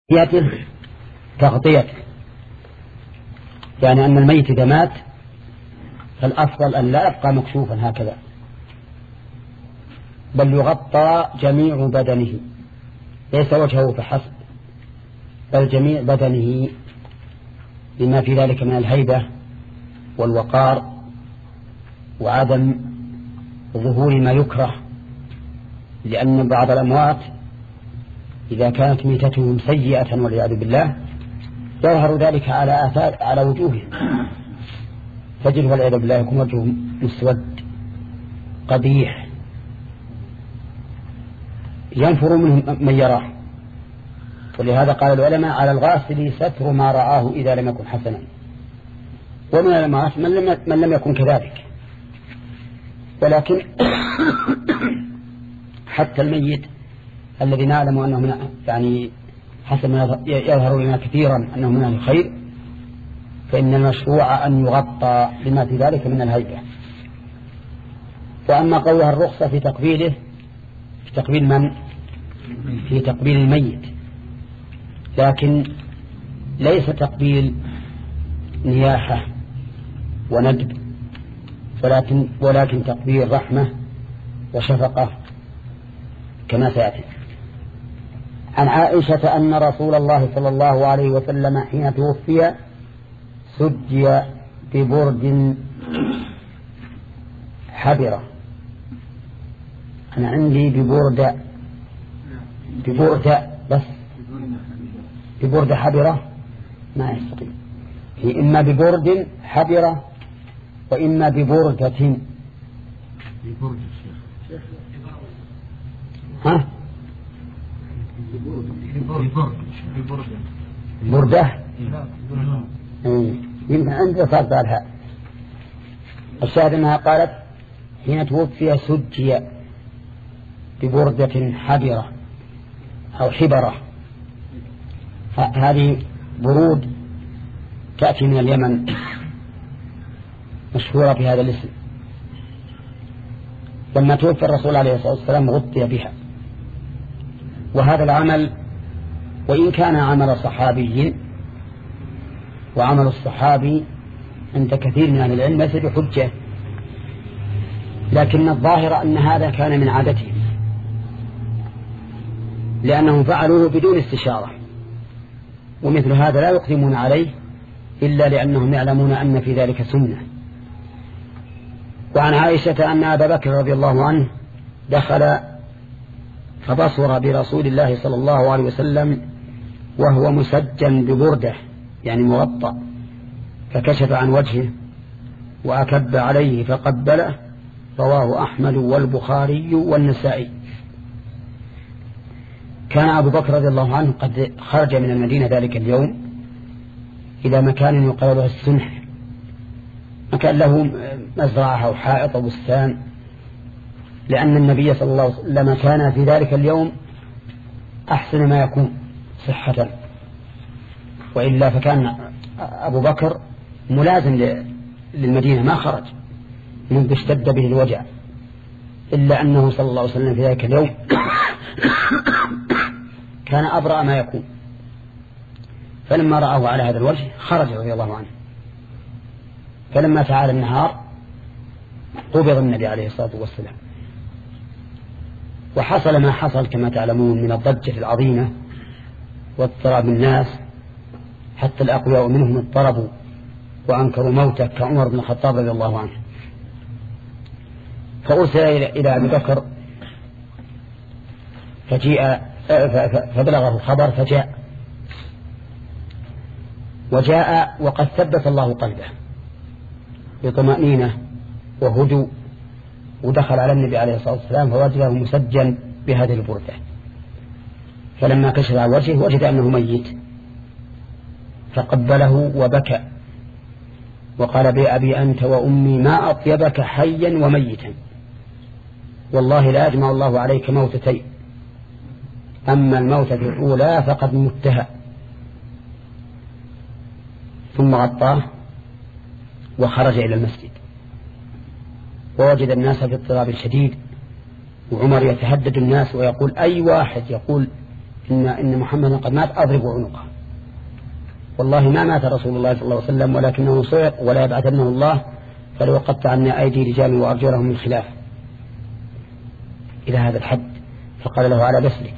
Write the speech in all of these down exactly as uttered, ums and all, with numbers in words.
تغطيته تغطيته يعني أن الميت إذا مات فالأفضل أن لا يبقى مكشوفا هكذا، بل يغطى جميع بدنه، ليس وجهه فحسب بل جميع بدنه، لما في ذلك من الهيبة والوقار وعدم ظهور ما يكره، لأن بعض الأموات إذا كانت ميتتهم سيئة والعياذ بالله يظهر ذلك على آثار على وجوههم، تجد والعياذ بالله يكون وجهه مسود قبيح ينفر منه من يراه. ولهذا قال العلماء على الغاسل ستر ما رآه إذا لم يكن حسنا، ومن الأموات من لم من لم يكن كذلك. ولكن حتى الميت الذي نعلم أنه من يعني حسب ما يظهر لنا كثيرا أنه من الخير، فإن المشروع أن يغطى لما في ذلك من الهيبة. وأما قولها الرخصة في تقبيله، في تقبيل من؟ في تقبيل الميت، لكن ليس تقبيل نياحة وندب، ولكن, ولكن تقبيل رحمة وشفقة كما سيأتي. عن عائشة أن رسول الله صلى الله عليه وسلم حين توفي سجي ببرد حبرة. أنا عندي ببردة ببردة بس ببردة حبرة ما يستطيع، هي إما ببرد حبرة وإما ببردة. ها بردة يمكن عندي صار بالها. الشاهد أنها قالت حين توفي سجي ببردة حبرة أو حبرة. هذه برود تأتي من اليمن مشهورة بهذا الاسم. لما توفي الرسول عليه الصلاة والسلام غطي بها. وهذا العمل وإن كان عمل صحابي، وعمل الصحابي عند كثير من أهل العلم ليس بحجة، لكن الظاهر أن هذا كان من عادتهم، لأنهم فعلوه بدون استشارة، ومثل هذا لا يقدمون عليه إلا لأنهم يعلمون أن في ذلك سنة. وعن عائشة أن أبا بكر رضي الله عنه دخل فبصر برسول الله صلى الله عليه وسلم وهو مسجن ببردة يعني مغطى، فكشف عن وجهه وأكب عليه فقبله. رواه أحمد والبخاري والنسائي. كان أبو بكر رضي الله عنه قد خرج من المدينة ذلك اليوم إلى مكان يقال له السنح، مكان له مزرعة أو حائط أو بستان، لأن النبي صلى الله عليه وسلم كان في ذلك اليوم أحسن ما يكون صحة، وإلا فكان أبو بكر ملازم للمدينة ما خرج منذ اشتد به الوجع، إلا أنه صلى الله عليه وسلم في ذلك اليوم كان أبرأ ما يكون. فلما رآه على هذا الوجه خرج رضي الله عنه. فلما تعالى النهار قبض النبي عليه الصلاة والسلام، وحصل ما حصل كما تعلمون من الضجة العظيمة واضطراب الناس، حتى الأقوياء منهم اضطربوا وأنكروا موته كعمر بن الخطاب رضي الله عنه. فأرسل إلى أبي بكر فجيء فبلغه الخبر فجاء، وجاء وقد ثبت الله قلبه بطمأنينة وهدوء، ودخل على النبي عليه الصلاة والسلام فوجده مسجن بهذه البردة. فلما كشف عن وجهه وجد أنه ميت، فقبله وبكى وقال بأبي أنت وأمي ما أطيبك حيا وميتا، والله لا يجمع الله عليك موتتين، أما الموتة الأولى فقد متها. ثم غطاه وخرج إلى المسجد، ووجد الناس في اضطراب شديد، وعمر يتهدد الناس ويقول أي واحد يقول إن, إن محمدا قد مات أضرب عنقه، والله ما مات رسول الله صلى الله عليه وسلم ولكنه صعق ولا يبعثنه الله فلو قطعن أيدي رجال وأرجلهم من خلاف، إلى هذا الحد. فقال له على بسلك.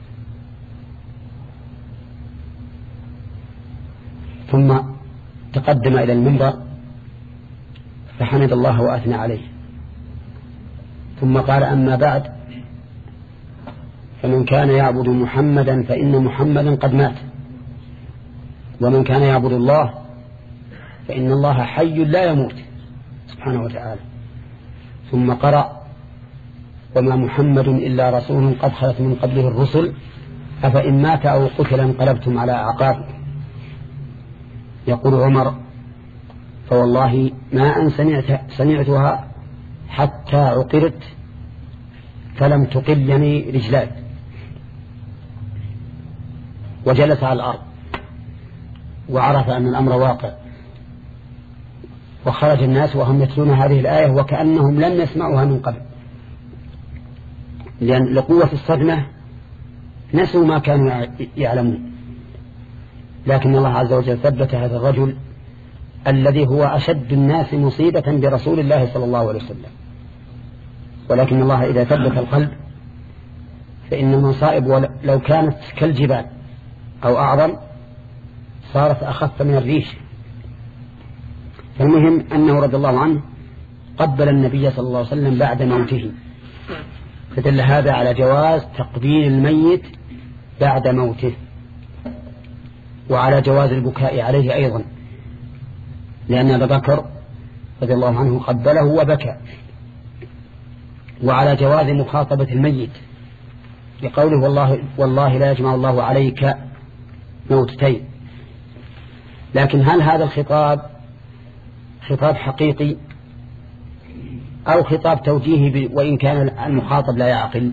ثم تقدم إلى المنبر فحمد الله وأثنى عليه، ثم قال أما بعد فمن كان يعبد محمدا فإن محمدا قد مات، ومن كان يعبد الله فإن الله حي لا يموت سبحانه وتعالى. ثم قرأ وما محمد إلا رسول قد خلت من قبله الرسل أفإن مات أو قتل انقلبتم على أعقابكم. يقول عمر فوالله ما أن سمعت سمعتها حتى عقرت فلم تقلني رجلاي، وجلس على الأرض وعرف أن الأمر واقع، وخرج الناس وهم يتلون هذه الآية وكأنهم لم يسمعوها من قبل، لأن لقوة الصدمة نسوا ما كانوا يعلمون. لكن الله عز وجل ثبت هذا الرجل الذي هو أشد الناس مصيبة برسول الله صلى الله عليه وسلم. ولكن الله إذا ثبت القلب فإن المصائب لو كانت كالجبال أو أعظم صارت أخف من الريش. فالمهم أنه رضي الله عنه قبل النبي صلى الله عليه وسلم بعد موته، فدل هذا على جواز تقبيل الميت بعد موته، وعلى جواز البكاء عليه أيضا، لأن أبا بكر رضي الله عنه قبله وبكى، وعلى جواز مخاطبة الميت بقوله والله, والله لا يجمع الله عليك موتتين. لكن هل هذا الخطاب خطاب حقيقي أو خطاب توجيهي وإن كان المخاطب لا يعقل؟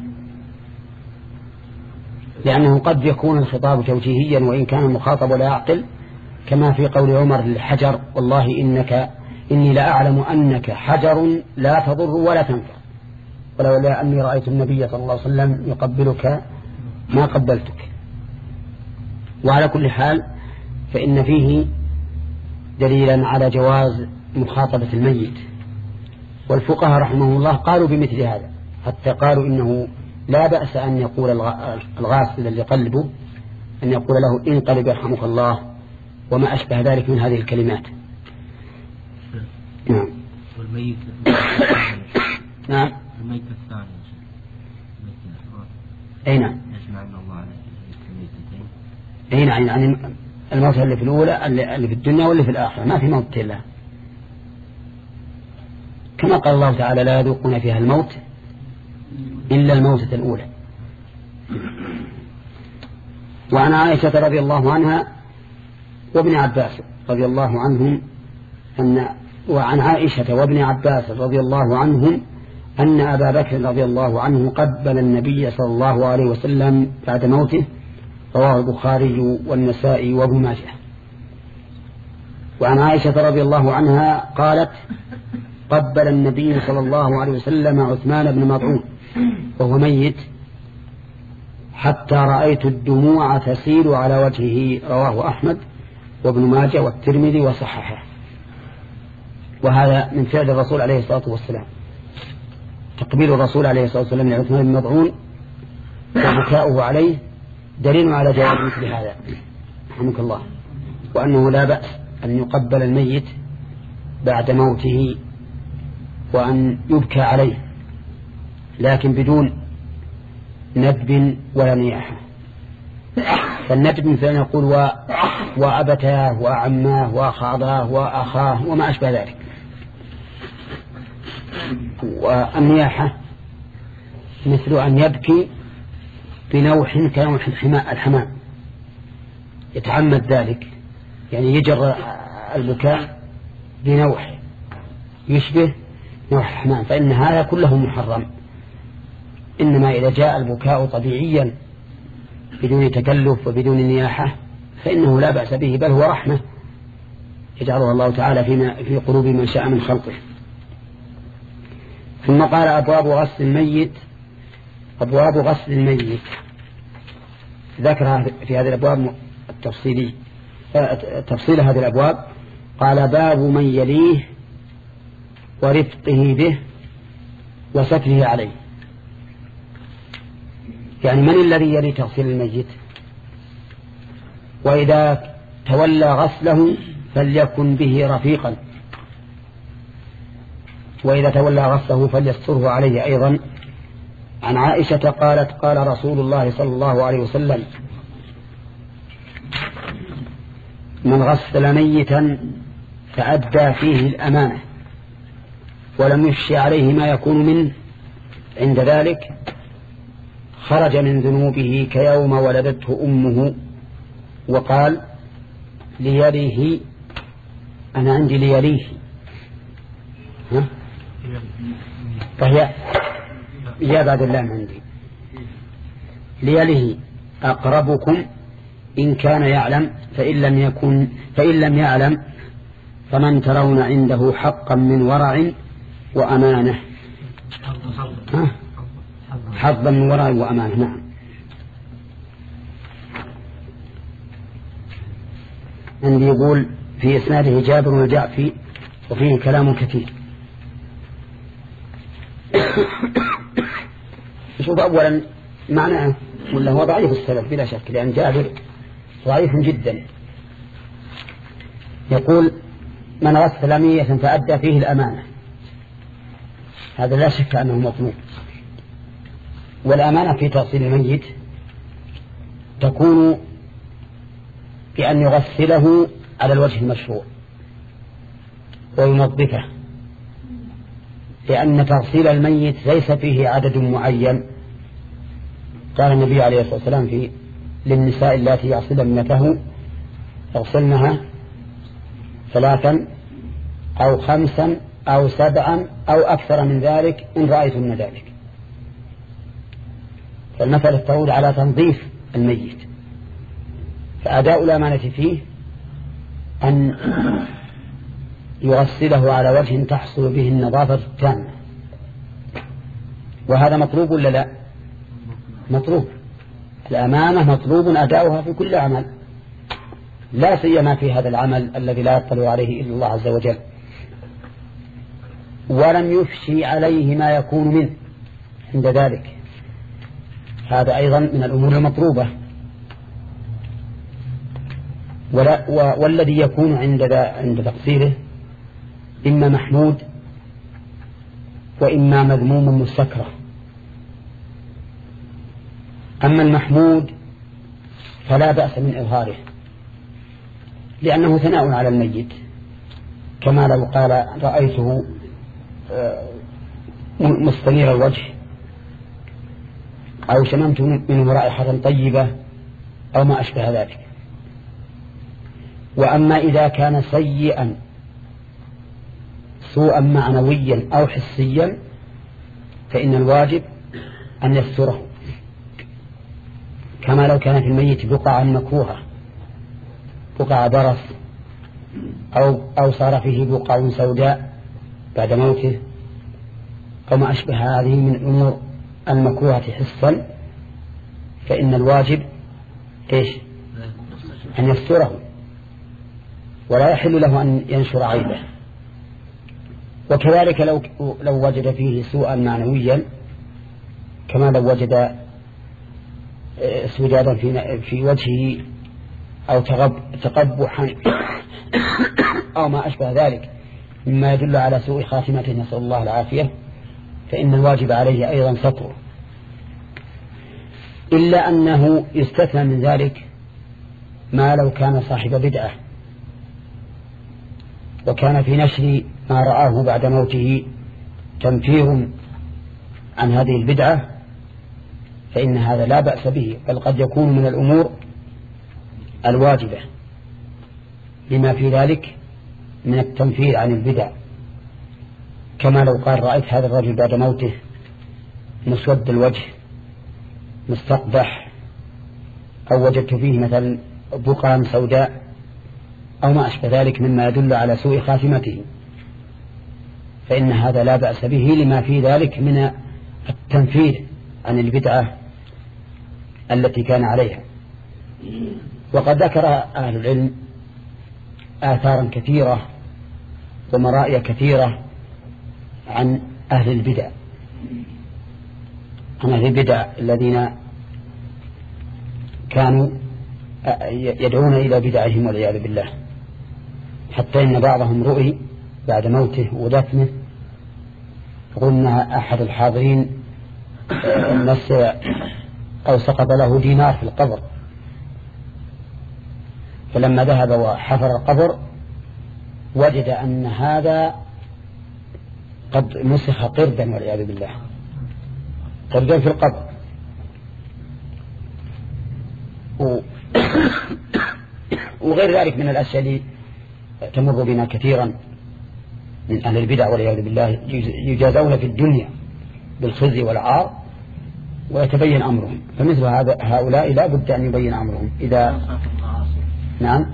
لأنه قد يكون الخطاب توجيهيا وإن كان المخاطب لا يعقل، كما في قول عمر للحجر والله إنك إني لا أعلم أنك حجر لا تضر ولا تنفع، ولولا أني رأيت النبي صلى الله عليه وسلم يقبلك ما قبلتك. وعلى كل حال فإن فيه دليلا على جواز مخاطبة الميت، والفقهاء رحمه الله قالوا بمثل هذا، حتى قالوا إنه لا بأس أن يقول الغاسل الذي قلبه أن يقول له انقلب يرحمك الله وما أشبه ذلك من هذه الكلمات. نعم. والميت نعم. الميت الثاني أي نعم. يجمع الله على الميتتين. أي نعم، يعني الموت اللي في الأولى اللي في الدنيا واللي في الآخرة، ما في موت إلا كما قال الله تعالى لا يذوقون فيها الموت إلا الموتة الأولى. وعن عائشة رضي الله عنها وابن عباس رضي الله عنهم أن وعن عائشة وابن عباس رضي الله عنهم أن أبا بكر رضي الله عنه قبل النبي صلى الله عليه وسلم بعد موته، رواه البخاري والنسائي وابن ماجه. وعن عائشة رضي الله عنها قالت قبل النبي صلى الله عليه وسلم عثمان بن مطعون وهو ميت حتى رأيت الدموع تسيل على وجهه، رواه أحمد وابن ماجه والترمذي وصححه. وهذا من فعل الرسول عليه الصلاة والسلام، تقبيل الرسول عليه الصلاة والسلام لعثمان بن مطعون وبكاؤه عليه دليل على جواز مثل هذا رحمك الله، وأنه لا بأس أن يقبل الميت بعد موته وأن يبكى عليه، لكن بدون ندب ولا نياحة. فالندب مثل أن يقول و... وأبتاه وأعماه وأخاضاه وأخاه وما أشبه ذلك. والنياحة مثل أن يبكي بنوح كنوح الحمام، يتعمد ذلك، يعني يجر البكاء بنوح يشبه نوح الحمام، فإن هذا كله محرم. إنما إذا جاء البكاء طبيعيا بدون تكلف وبدون نياحة فإنه لا بأس به، بل هو رحمة يجعلها الله تعالى فيما في قلوب من شاء من خلقه. ثم قال أبواب غسل الميت. أبواب غسل الميت ذكر في هذه الأبواب التفصيلي تفصيل هذه الأبواب. قال باب من يليه ورفقه به وستره عليه. يعني من الذي يلي تغسيل الميت؟ وإذا تولى غسله فليكن به رفيقا، وإذا تولى غسله فليستره عليه أيضا. عن عائشة قالت قال رسول الله صلى الله عليه وسلم من غسل ميتا فأدى فيه الأمانة ولم يفشي عليه ما يكون منه عند ذلك خرج من ذنوبه كيوم ولدته أمه. وقال ليليه، أنا عندي ليليه، ها؟ فهي يا بعد اللام عندي ليليه أقربكم إن كان يعلم، فإن لم يكن فإن لم يعلم فمن ترون عنده حقا من ورع وأمانة. حظا من ورع وأمانة. نعم. عندي يقول في إسناده جابر الجعفي وفيه كلام كثير. شوف أولا معناه ولا هو ضعيف السلف بلا شك، لأن جابر ضعيف جدا. يقول من غسل ميتا فأدى فيه الأمانة، هذا لا شك أنه مطلوب. والأمانة في تغسيل الميت تكون بأن يغسله على الوجه المشروع وينظفه، لأن تغسيل الميت ليس فيه عدد معين. قال النبي عليه الصلاة والسلام في للنساء اللاتي يغسلن ابنته يغسلنها ثلاثا أو خمسا أو سبعا أو أكثر من ذلك إن رأيتن ذلك. فالمسألة تعود على تنظيف الميت، فأداء الأمانة فيه أن يغسله على وجه تحصل به النظافة التامة. وهذا مطلوب ولا لا؟ مطلوب. الأمانة مطلوب أداؤها في كل عمل، لا سيما في هذا العمل الذي لا يطلع عليه إلا الله عز وجل، ولم يفشي عليه ما يكون منه عند ذلك. هذا أيضا من الأمور المطلوبة. ولا والذي يكون عند عند تقصيره إما محمود وإما مذموم مستكره. أما المحمود فلا بأس من إظهاره، لأنه ثناء على الميت، كما لو قال رأيته مستنير الوجه أو شممت منه رائحة طيبة أو ما أشبه ذلك. وأما إذا كان سيئا سوءا معنويا أو حسيا فإن الواجب أن يستره، كما لو كان في الميت بقعة مكروهة، بقعة برص أو, أو صار فيه بقعة سوداء بعد موته أو ما أشبه هذه من الأمور المكروهة حسا، فإن الواجب إيش؟ أن يستره، ولا يحل له أن ينشر عيبه. وكذلك لو, لو وجد فيه سوءا معنويا، كما لو وجد سجادا في, في وجهه أو تقبحا أو ما أشبه ذلك مما يدل على سوء خاتمته، نسأل الله العافية، فإن الواجب عليه أيضا ستره. إلا أنه يستثنى من ذلك ما لو كان صاحب بدعة وكان في نشر ما رآه بعد موته تنفير عن هذه البدعة، فإن هذا لا بأس به، بل قد يكون من الأمور الواجبة لما في ذلك من التنفير عن البدع. كما لو قال رأيت هذا الرجل بعد موته مسود الوجه مستقبح، أو وجدت فيه مثلا بقعة سوداء أو ما أشبه ذلك مما يدل على سوء خاتمته، فإن هذا لا بأس به لما في ذلك من التنفير عن البدعة التي كان عليها. وقد ذكر أهل العلم آثارا كثيرة ومرائي كثيرة عن أهل البدع، عن أهل البدع الذين كانوا يدعون إلى بدعهم والعياذ بالله، حتى إن بعضهم رؤي بعد موته ودفنه قلنا أحد الحاضرين الناس أو سقط له دينار في القبر، فلما ذهب وحفر القبر وجد أن هذا قد مسخ قردا والعياذ بالله، قردا في القبر. و وغير ذلك من الأشياء اللي تمر بنا كثيرا من أهل البدع والعياذ بالله، يجازون في الدنيا بالخزي والعار ويتبين أمرهم، فمثل هذا هؤلاء لا بد أن يبين أمرهم. إذا نعم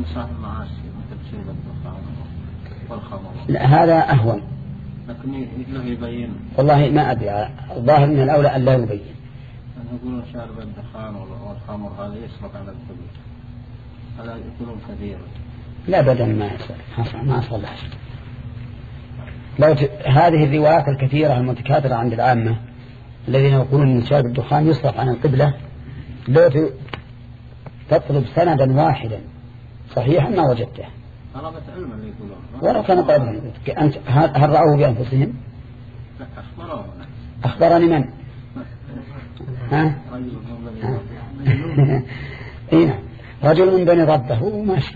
لا هذا أهون، لكن يبين والله ما أدري، الظاهر من الأولى أن لا يبين. أنا يقولون شارب الدخان والخمر هذا يسبق على الكبير، هذا يقولون كثير. لا بدل ما يصل ما أصل لو ت... هذه الروايات الكثيرة المتكاثرة عند العامة الذين يقولون أن شارب الدخان يصرف عن القبلة، لو ت... تطلب سندا واحدا صحيحا ما وجدته. طلبة علم اللي يقولون ولو كان طلبا أنت هل رأوه بأنفسهم؟ أخبروا أخبرني من؟ ها؟ إيه نعم رجل من بني ربه وماشي.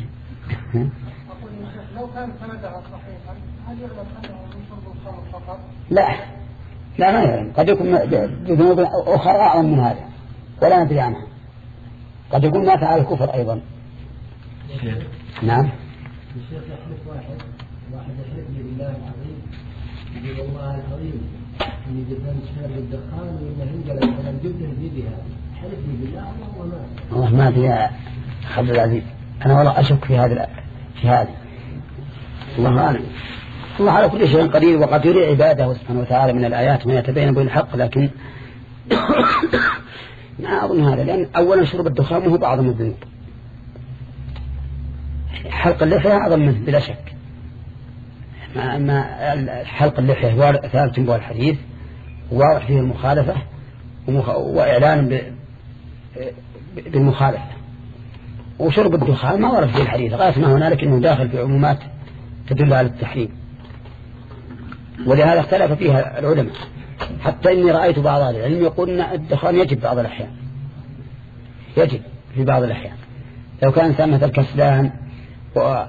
لو كان سندها صحيحا هل يعلم أنه من شرب الخمر فقط؟ لا لا ما يعلم، قد يكون بذنوب أخرى أعظم من هذا ولا ندري عنها، قد يكون مات على الكفر أيضا. نعم. الشيخ يحلف واحد واحد يحلف لي بالله العظيم يقول الله العظيم إني جبان شارب الدخان وإنه ينقل فلم جبته بيدها، حلف لي بالله الله ما والله ما أدري يا عبد العزيز، أنا والله أشك في هذا في هذا الله أعلم. الله على كل شيء قدير، وقد يري عباده سبحانه وتعالى من الآيات ما يتبين به الحق، لكن ما أظن هذا، لأن أولا شرب الدخان هو أعظم الذنوب، حلق اللحية أعظم منه بلا شك. ما حلق اللحية ثابت به الحديث واضح فيه المخالفة وإعلان بالمخالفة، وشرب الدخان ما ورد فيه الحديث غاية ما هنالك أنه داخل في عمومات تدل على التحريم، ولهذا اختلف فيها العلماء، حتى إني رأيت بعض أهل العلم يقول أن الدخان يجب بعض الأحيان، يجب في بعض الأحيان لو كان سامة الكسلان وأذن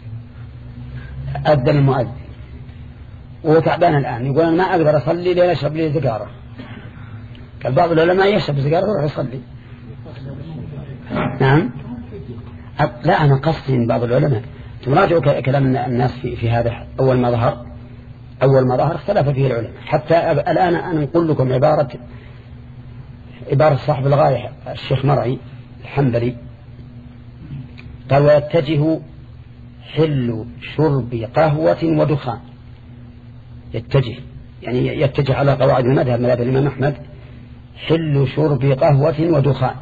المؤذن وهو تعبان الآن يقول أنا ما أقدر أصلي لين أشرب لي سيجارة، قال بعض العلماء يشرب سيجارة ويروح يصلي. نعم لا أنا قصدي من بعض العلماء تراجعوا كلام الناس في, في هذا أول ما ظهر أول ما ظهر اختلف فيه العلماء، حتى الآن أنا نقول لكم عبارة عبارة صاحب الغاية الشيخ مرعي الحنبلي قال ويتجه حل شرب قهوة ودخان، يتجه يعني يتجه على قواعد المذهب مذهب الإمام أحمد، حل شرب قهوة ودخان،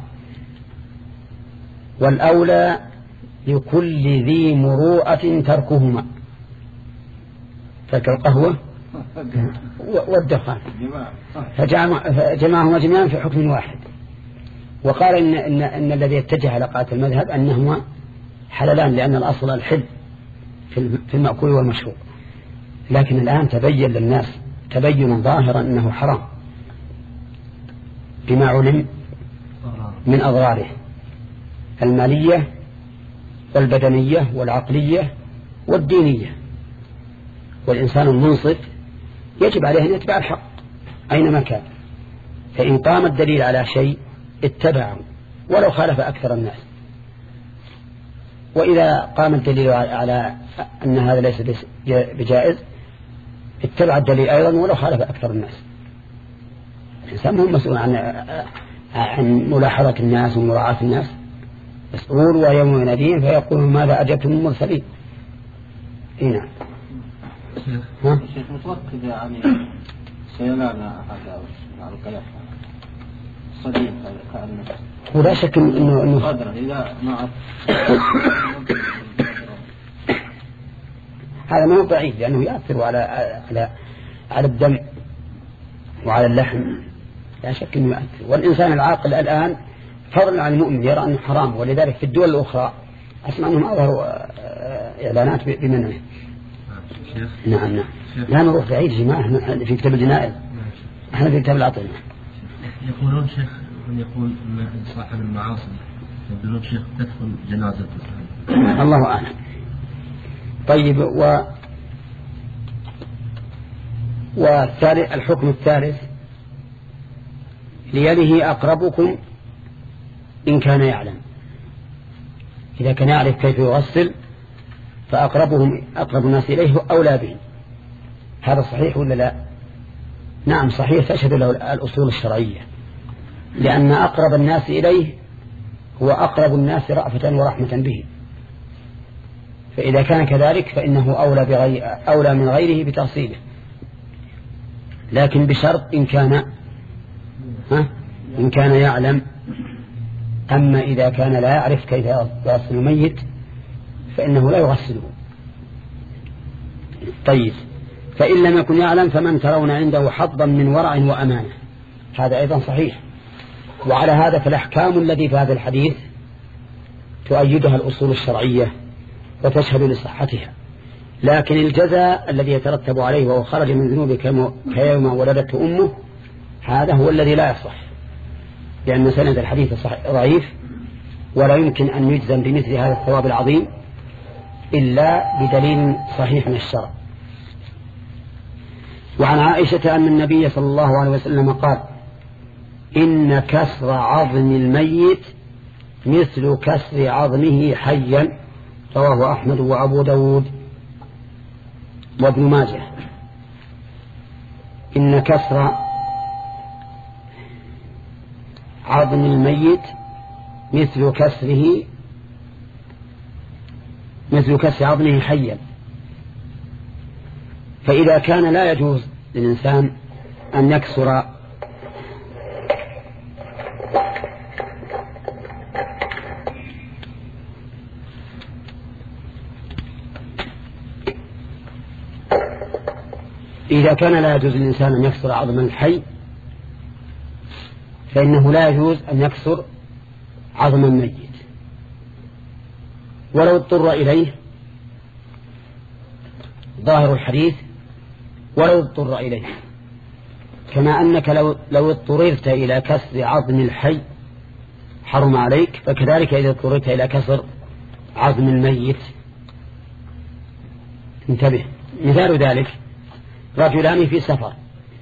والأولى لكل ذي مروءة تركهما، ترك القهوة والدخان، فجمعهما جميعا في حكم واحد. وقال إن, إن, إن الذي يتجه على قاعدة المذهب أنهما حلالان، لأن الأصل الحل في المأكول والمشروب، لكن الآن تبين للناس تبينا ظاهرا أنه حرام بما علم من أضراره المالية والبدنية والعقلية والدينية، والإنسان المنصف يجب عليه أن يتبع الحق أينما كان، فإن قام الدليل على شيء اتبعه ولو خالف أكثر الناس، وإذا قام الدليل على أن هذا ليس بجائز اتبع الدليل أيضا ولو خالف أكثر الناس. الإنسان هو مسؤول عن عن ملاحظة الناس ومراعاة الناس، مسؤول ويوم يناديهم فيقول ماذا أجبتم المرسلين. هنا الشيخ متوكد يعني سيلان هذا على القياس الصديق كأنه ولا شك إنه إنه قدر إذا ما هذا ما هو بعيد لأنه يأثر على على على الدم وعلى اللحم، لا شك إنه يأثر. والإنسان العاقل الآن فضلا عن المؤمن يرى أنه حرام، ولذلك في الدول الأخرى أسمع أنهم أظهروا إعلانات بمنعه. نعم نعم. لا نروح بعيد جماعة في كتاب الجنائز، احنا في كتاب العطل. يقولون شيخ من يقول ان صاحب المعاصي يقولون شيخ تدخل جنازته. الله أعلم. طيب و والثالث الحكم الثالث ليله أقربكم إن كان يعلم. إذا كان يعرف كيف يغسل فأقربهم أقرب الناس إليه أولى به. هذا صحيح ولا لا؟ نعم صحيح، تشهد له الأصول الشرعية، لأن أقرب الناس إليه هو أقرب الناس رأفة ورحمة به، فإذا كان كذلك فإنه أولى, بغي... أولى من غيره بتغسيله، لكن بشرط إن كان ها؟ إن كان يعلم. أما إذا كان لا يعرف كيف يغسل الميت فإنه لا يغسله. طيب فإن لم يكن يعلم فمن ترون عنده حظا من ورع وأمانة، هذا أيضا صحيح. وعلى هذا فالأحكام التي في هذا الحديث تؤيدها الأصول الشرعية وتشهد لصحتها، لكن الجزاء الذي يترتب عليه وهو خرج من ذنوبه كيوم ولدته أمه هذا هو الذي لا يصح، لأن سند الحديث ضعيف ولا يمكن أن يجزم بمثل هذا الثواب العظيم إلا بدليل صحيح من الشرع. وعن عائشة أن النبي صلى الله عليه وسلم قال: إن كسر عظم الميت مثل كسر عظمه حيا، رواه أحمد وأبو داود وابن ماجه. إن كسر عظم الميت مثل كسره مثل كسر عظمه حيا، فإذا كان لا يجوز للإنسان أن يكسر إذا كان لا يجوز للإنسان أن يكسر عظم الحي فإنه لا يجوز أن يكسر عظم الميت ولو اضطر إليه، ظاهر الحديث ولو اضطر إليه، كما أنك لو, لو اضطررت إلى كسر عظم الحي حرم عليك، فكذلك إذا اضطررت إلى كسر عظم الميت. انتبه، مثال ذلك رجلان في سفر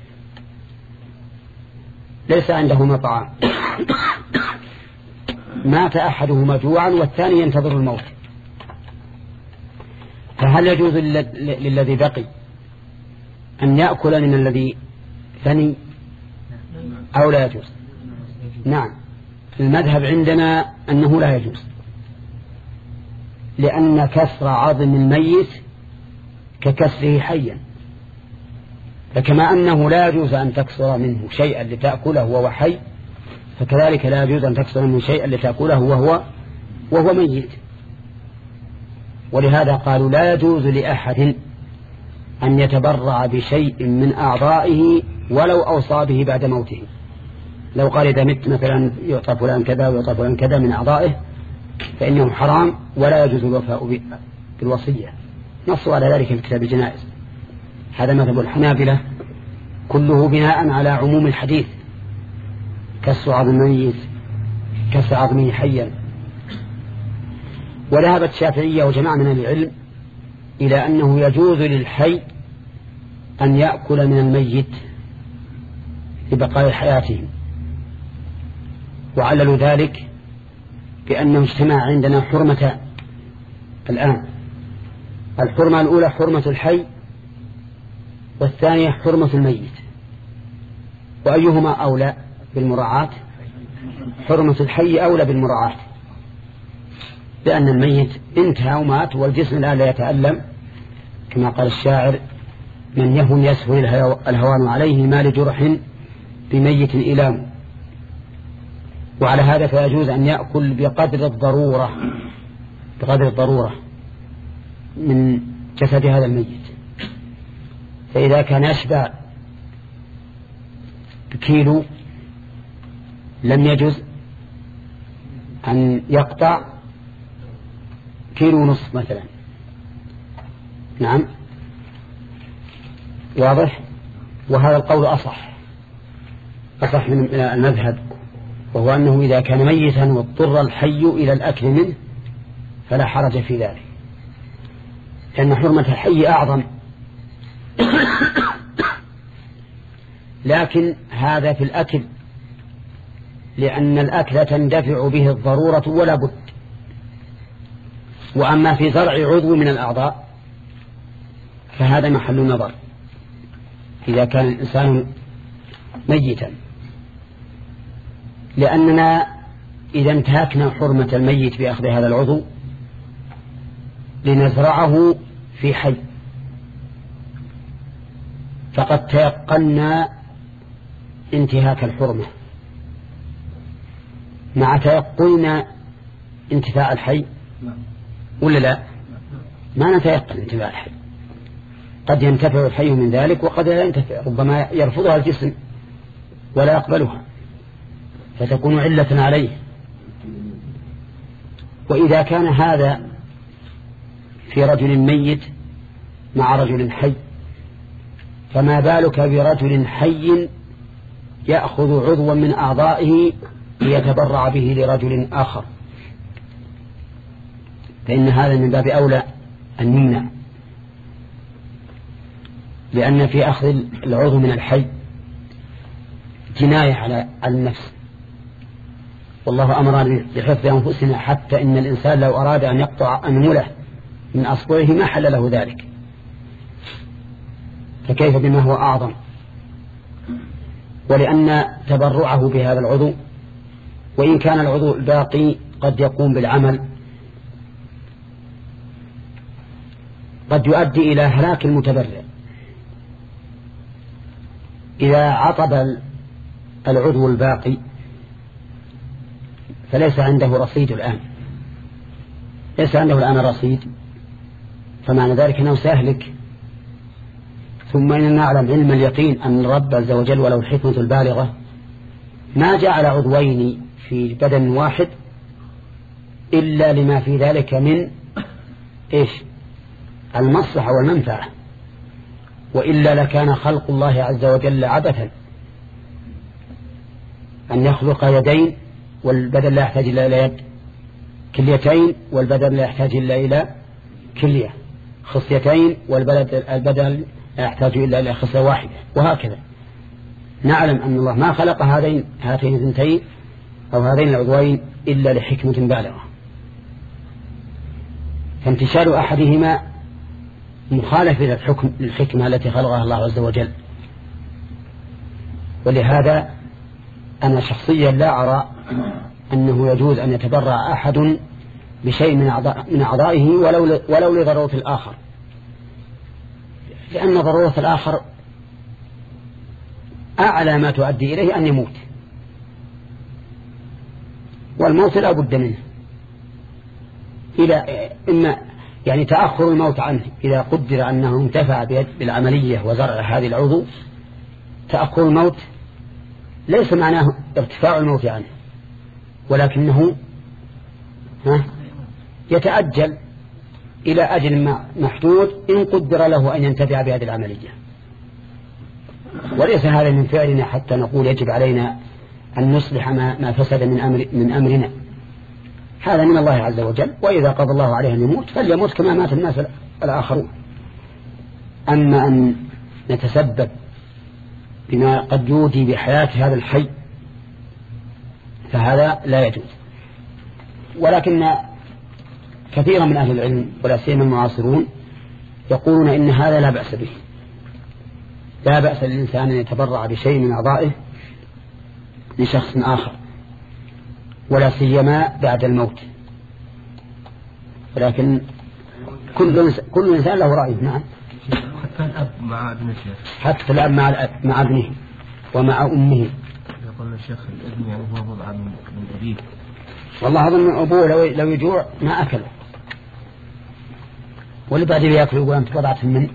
ليس عندهما طعام، مات أحدهما جوعا والثاني ينتظر الموت، فهل يجوز للذي بقي أن يأكل من الذي ثني أو لا يجوز؟ نعم، المذهب عندنا أنه لا يجوز، لأن كسر عظم الميت ككسره حيا، فكما أنه لا يجوز أن تكسر منه شيئا لتأكله وهو حي، فكذلك لا يجوز أن تكسر منه شيئا لتأكله وهو, وهو ميت. ولهذا قالوا لا يجوز لأحد أن يتبرع بشيء من أعضائه ولو أوصى به بعد موته. لو قال إذا مت مثلا يعطى فلان كذا ويعطى فلان كذا من أعضائه فإنه حرام ولا يجوز الوفاء بالوصية، نصوا على ذلك في كتاب الجنائز. هذا مذهب الحنابلة كله بناء على عموم الحديث، كسر عظم الميت كسر عظمه حيا. وذهبت الشافعية وجماعة من العلم إلى أنه يجوز للحي أن يأكل من الميت لبقاء حياته، وعللوا ذلك بأنه اجتمع عندنا حرمتان الآن: الحرمة الأولى حرمة الحي، والثانية حرمة الميت، وأيهما أولى بالمراعاة؟ حرمة الحي أولى بالمراعاة، لأن الميت انتهى ومات والجسم الآن لا يتألم، كما قال الشاعر: من يهن يسهل الهوان عليه ما لجرح بميت إلام. وعلى هذا فيجوز أن يأكل بقدر الضرورة بقدر الضرورة من جسد هذا الميت. فإذا كان يشبع بكيلو لم يجوز أن يقطع كيلو ونصف مثلا. نعم واضح. وهذا القول أصح أصح من المذهب، وهو أنه إذا كان ميتا واضطر الحي إلى الأكل منه فلا حرج في ذلك، لأن حرمة الحي أعظم. لكن هذا في الأكل، لأن الأكل تندفع به الضرورة ولا بد. وأما في زرع عضو من الأعضاء فهذا محل نظر إذا كان الإنسان ميتا، لأننا إذا انتهكنا حرمة الميت بأخذ هذا العضو لنزرعه في حي فقد تيقنا انتهاك الحرمة مع تيقنا انتفاء الحي، ولا لا؟ ما نتيقن انتفاء الحي، قد ينتفع الحي من ذلك وقد لا ينتفع، ربما يرفضها الجسم ولا يقبلها فتكون علة عليه. وإذا كان هذا في رجل ميت مع رجل حي فما بالك برجل حي يأخذ عضوا من أعضائه ليتبرع به لرجل آخر، فإن هذا من باب أولى أن يمنع، لأن في أخذ العضو من الحي جناية على النفس، والله أمر بحفظ أنفسنا، حتى إن الإنسان لو أراد أن يقطع أنمله من أصبعه ما حل له ذلك، فكيف بما هو أعظم. ولأن تبرعه بهذا العضو وإن كان العضو الباقي قد يقوم بالعمل قد يؤدي إلى هلاك المتبرع. إذا عطب العضو الباقي فليس عنده رصيد الآن، ليس عنده الآن رصيد، فمعنى ذلك أنه سيهلك. ثم إننا نعلم علم اليقين أن الرب عز وجل وله الحكمة البالغة ما جعل عضوين في بدن واحد إلا لما في ذلك من إيش؟ المصلحة والمنفعة، وإلا لكان خلق الله عز وجل عبثا، أن يخلق يدين والبدن لا يحتاج إلا إلى يد، كليتين والبدن لا يحتاج إلا إلى كلية، خصيتين والبدن لا يحتاج إلا إلى خصية واحدة، وهكذا. نعلم أن الله ما خلق هذين هاتين الثنتين أو هذين العضوين إلا لحكمة بالغة، فانتشال أحدهما مخالف للحكم للحكمة التي خلقها الله عز وجل. ولهذا أنا شخصيا لا أرى أنه يجوز أن يتبرع أحد بشيء من أعضاء من أعضائه ولو ولو لضرورة الآخر، لأن ضرورة الآخر أعلى ما تؤدي إليه أن يموت، والموت لا بد منه، إلى إما يعني تأخر الموت عنه إذا قدر أنه انتفع بالعملية وزرع هذه العضو، تأخر الموت ليس معناه ارتفاع الموت عنه، ولكنه يتأجل إلى أجل محدود إن قدر له أن ينتفع بهذه العملية. وليس هذا من فعلنا حتى نقول يجب علينا أن نصلح ما, ما فسد من, أمر من أمرنا، هذا من الله عز وجل، وإذا قضى الله عليه أن يموت فليموت كما مات الناس الآخرون. أما أن نتسبب بما قد يودي بحياة هذا الحي فهذا لا يجوز. ولكن كثيرا من أهل العلم ولا سيما المعاصرون يقولون إن هذا لا بأس به، لا بأس للإنسان أن يتبرع بشيء من أعضائه لشخص آخر، ولا سيما بعد الموت. ولكن كل كل إنسان له رأيه. نعم. حتى الأب مع ابنه، حتى الأب مع مع ابنه ومع أمه. قلنا الشيخ الإذن يعني هو وضع من من أبيه. والله أظن أبوه لو لو يجوع ما أكله، واللي بعد يأكل يقول أنت وضعت منه.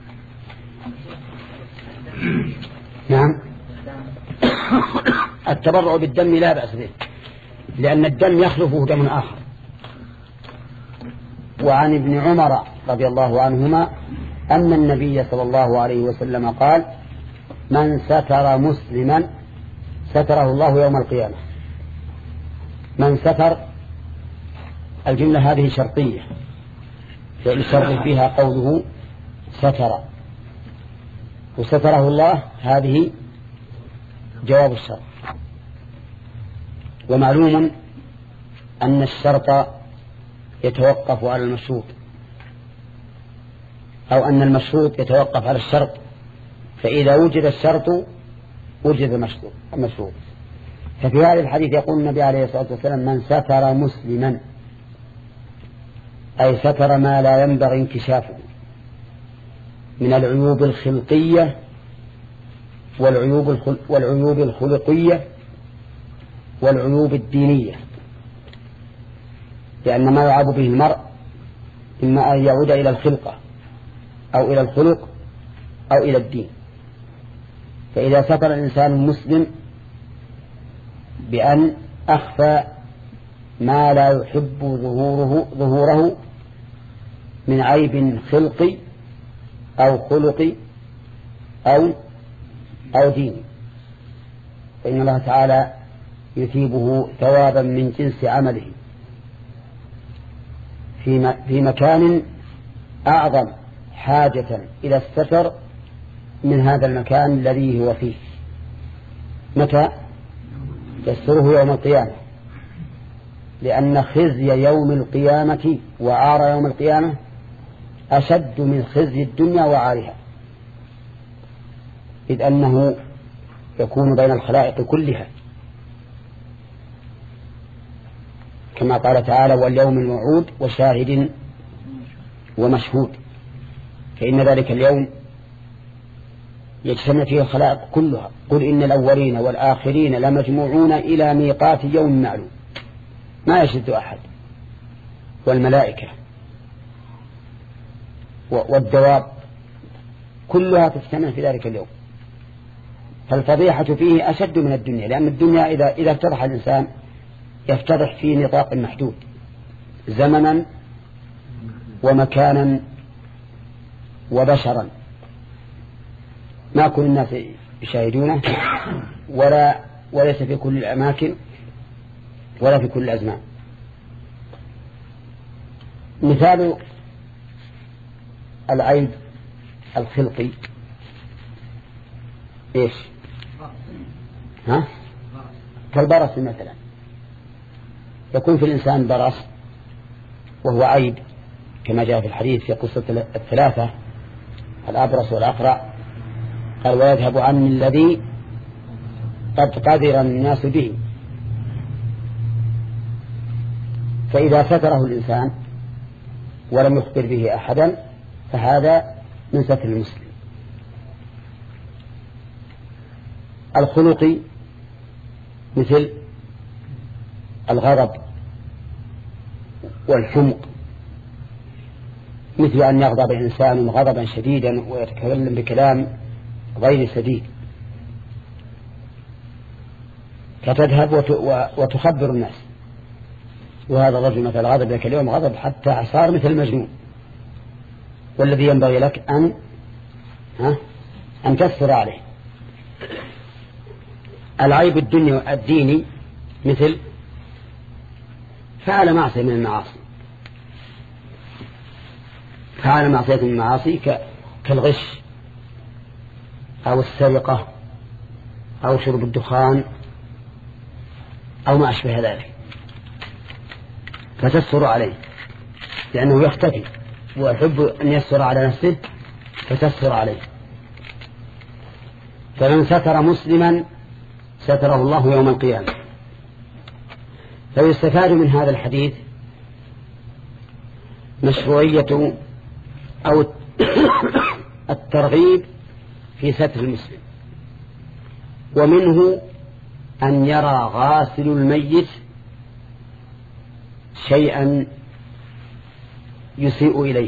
نعم. التبرع بالدم لا بأس به، لأن الدم يخلفه دم آخر. وعن ابن عمر رضي الله عنهما أن النبي صلى الله عليه وسلم قال: من ستر مسلما ستره الله يوم القيامة. من ستر، الجملة هذه شرطية، فالشرط فيها قوله ستر، وستره الله هذه جواب الشرط. ومعلوم أن الشرط يتوقف على المشروط، أو أن المشروط يتوقف على الشرط، فإذا وجد الشرط وجد المشروط. ففي هذا الحديث يقول النبي عليه الصلاة والسلام: من ستر مسلما، أي ستر ما لا ينبغي انكشافه من العيوب الخلقية والعيوب والعيوب الخلقية والعيوب الدينية، لأن ما يعاب به المرء إما أن يعود إلى الخلقة أو إلى الخلق أو إلى الدين. فإذا ستر الإنسان المسلم بأن أخفى ما لا يحب ظهوره, ظهوره من عيب خلقي أو خلقي أو أو ديني، فإن الله تعالى يثيبه ثوابا من جنس عمله في في مكان أعظم حاجة إلى الستر من هذا المكان الذي هو فيه. متى؟ يستره يوم القيامة، لأن خزي يوم القيامة وعار يوم القيامة أشد من خزي الدنيا وعارها، إذ أنه يكون بين الخلائق كلها، كما قال تعالى: واليوم الموعود وشاهد ومشهود. فإن ذلك اليوم يجتمع فيه الخلائق كلها. قل إن الأولين والآخرين لمجموعون إلى ميقات يوم معلوم ما يشد أحد، والملائكة والدواب كلها تجتمع في ذلك اليوم. فالفضيحة فيه أشد من الدنيا، لأن الدنيا إذا إذا افتضح الإنسان يفتضح في نطاق محدود زمنا ومكانا وبشرا، ما كل الناس يشاهدونه، ولا وليس في كل الأماكن ولا في كل الأزمان. مثال العيب الخلقي إيش؟ ها؟ كالبرص مثلا، يكون في الإنسان برص وهو عيب، كما جاء في الحديث في قصة الثلاثة الأبرص والأقرع، قال: ويذهب عني الذي قد قدر الناس به. فإذا ستره الإنسان ولم يخبر به أحدا فهذا من ستر المسلم. الخلق مثل الغضب والحمق، مثل أن يغضب الإنسان غضبا شديدا ويتكلم بكلام غير سديد، فتذهب وتخبر الناس: وهذا الرجل مثل غضب لك اليوم غضب حتى صار مثل المجنون، والذي ينبغي لك أن ها أن تسر عليه. العيب الدنيا الديني مثل فعل معصية من المعاصي، فعل معصية من المعاصي كالغش أو السرقة أو شرب الدخان أو ما أشبه ذلك، فتسر عليه لأنه يختفي ويحب أن يسر على نفسه فتسر عليه. فمن ستر مسلما ستره الله يوم القيامة. فيستفاد من هذا الحديث مشروعية أو الترغيب في ستر المسلم، ومنه أن يرى غاسل الميت شيئا يسيء إليه،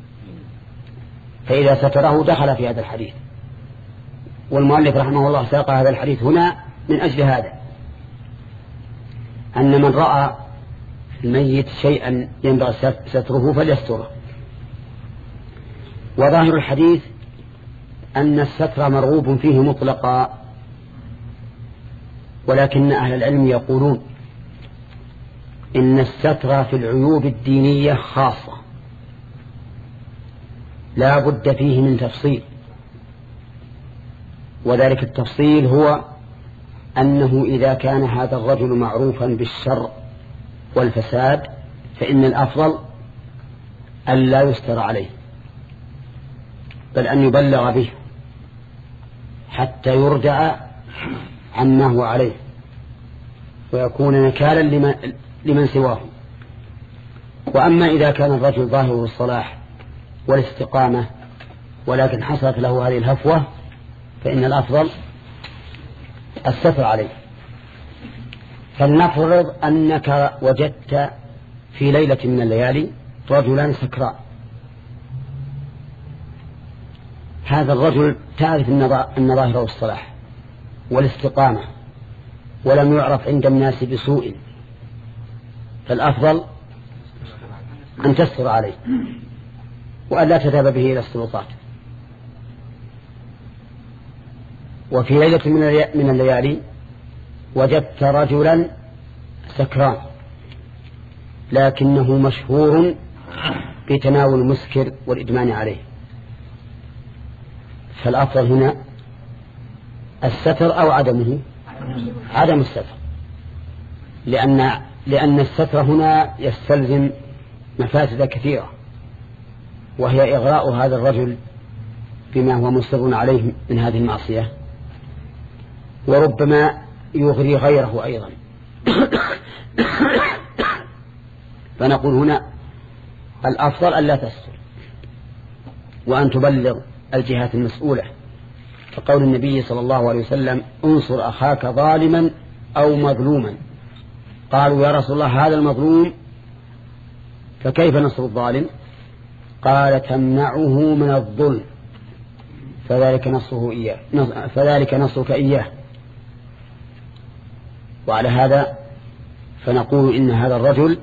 فإذا ستره دخل في هذا الحديث. والمؤلف رحمه الله ساق هذا الحديث هنا من أجل هذا، أن من رأى الميت شيئا ينبغي ستره فليستره. وظاهر الحديث أن الستر مرغوب فيه مطلقا، ولكن أهل العلم يقولون إن الستر في العيوب الدينية خاصة لا بد فيه من تفصيل، وذلك التفصيل هو أنه إذا كان هذا الرجل معروفا بالشر والفساد فإن الأفضل أن لا يستر عليه، بل أن يبلغ به حتى يرجع عما هو عليه ويكون نكالا لمن, لمن سواه. وأما إذا كان الرجل ظاهر الصلاح والاستقامة ولكن حصلت له هذه الهفوة فإن الأفضل الستر عليه. فلنفرض أنك وجدت في ليلة من الليالي رجلا سكران، هذا الرجل تعرف أن ظاهره الصلاح والاستقامة ولم يعرف عند الناس بسوء، فالأفضل أن تستر عليه وأن لا تذهب به إلى السلطات. وفي ليلة من الليالي وجدت رجلا سكران لكنه مشهور بتناول المسكر والإدمان عليه، فالأفضل هنا الستر أو عدمه؟ عدم الستر، لأن, لأن الستر هنا يستلزم مفاسد كثيرة، وهي إغراء هذا الرجل بما هو مصر عليه من هذه المعصية، وربما يغري غيره أيضا. فنقول هنا الأفضل أن لا تستر وأن تبلغ الجهات المسؤولة، فقول النبي صلى الله عليه وسلم انصر أخاك ظالما أو مظلوما. قالوا يا رسول الله هذا المظلوم فكيف نصر الظالم؟ قال تمنعه من الظلم فذلك نصره إياه فذلك نصرك إياه. وعلى هذا فنقول إن هذا الرجل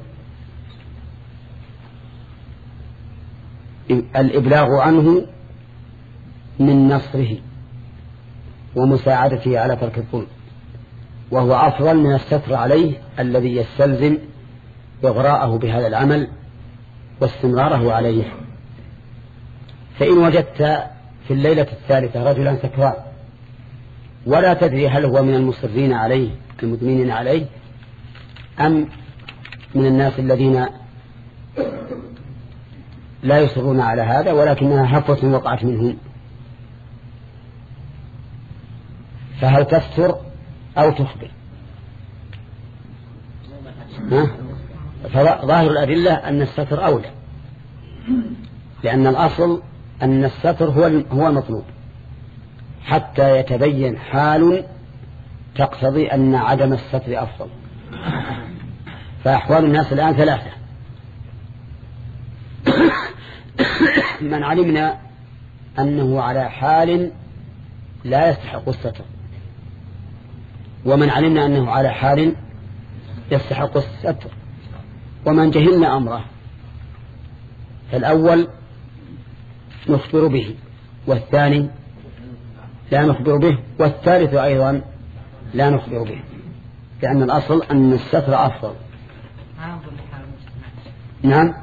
الإبلاغ عنه من نصره ومساعدته على ترك الظلم، وهو أفضل من الستر عليه الذي يستلزم إغراءه بهذا العمل واستمراره عليه. فإن وجدت في الليلة الثالثة رجلا سكران ولا تدري هل هو من المصرين عليه المدمنين عليه أم من الناس الذين لا يصرون على هذا ولكنها هفوة وقعت منهم، فهل تستر أو تخبر؟ فظاهر الأدلة أن الستر أولى، لأن الأصل أن الستر هو هو المطلوب حتى يتبين حال تقتضي أن عدم الستر أفضل. فأحوال الناس الآن ثلاثة: من علمنا أنه على حال لا يستحق الستر، ومن علمنا أنه على حال يستحق الستر، ومن جهلنا أمره. فالأول نخبر به، والثاني لا نخبر به، والثالث أيضا لا نخبر به، لأن الأصل أن الستر أفضل. نعم،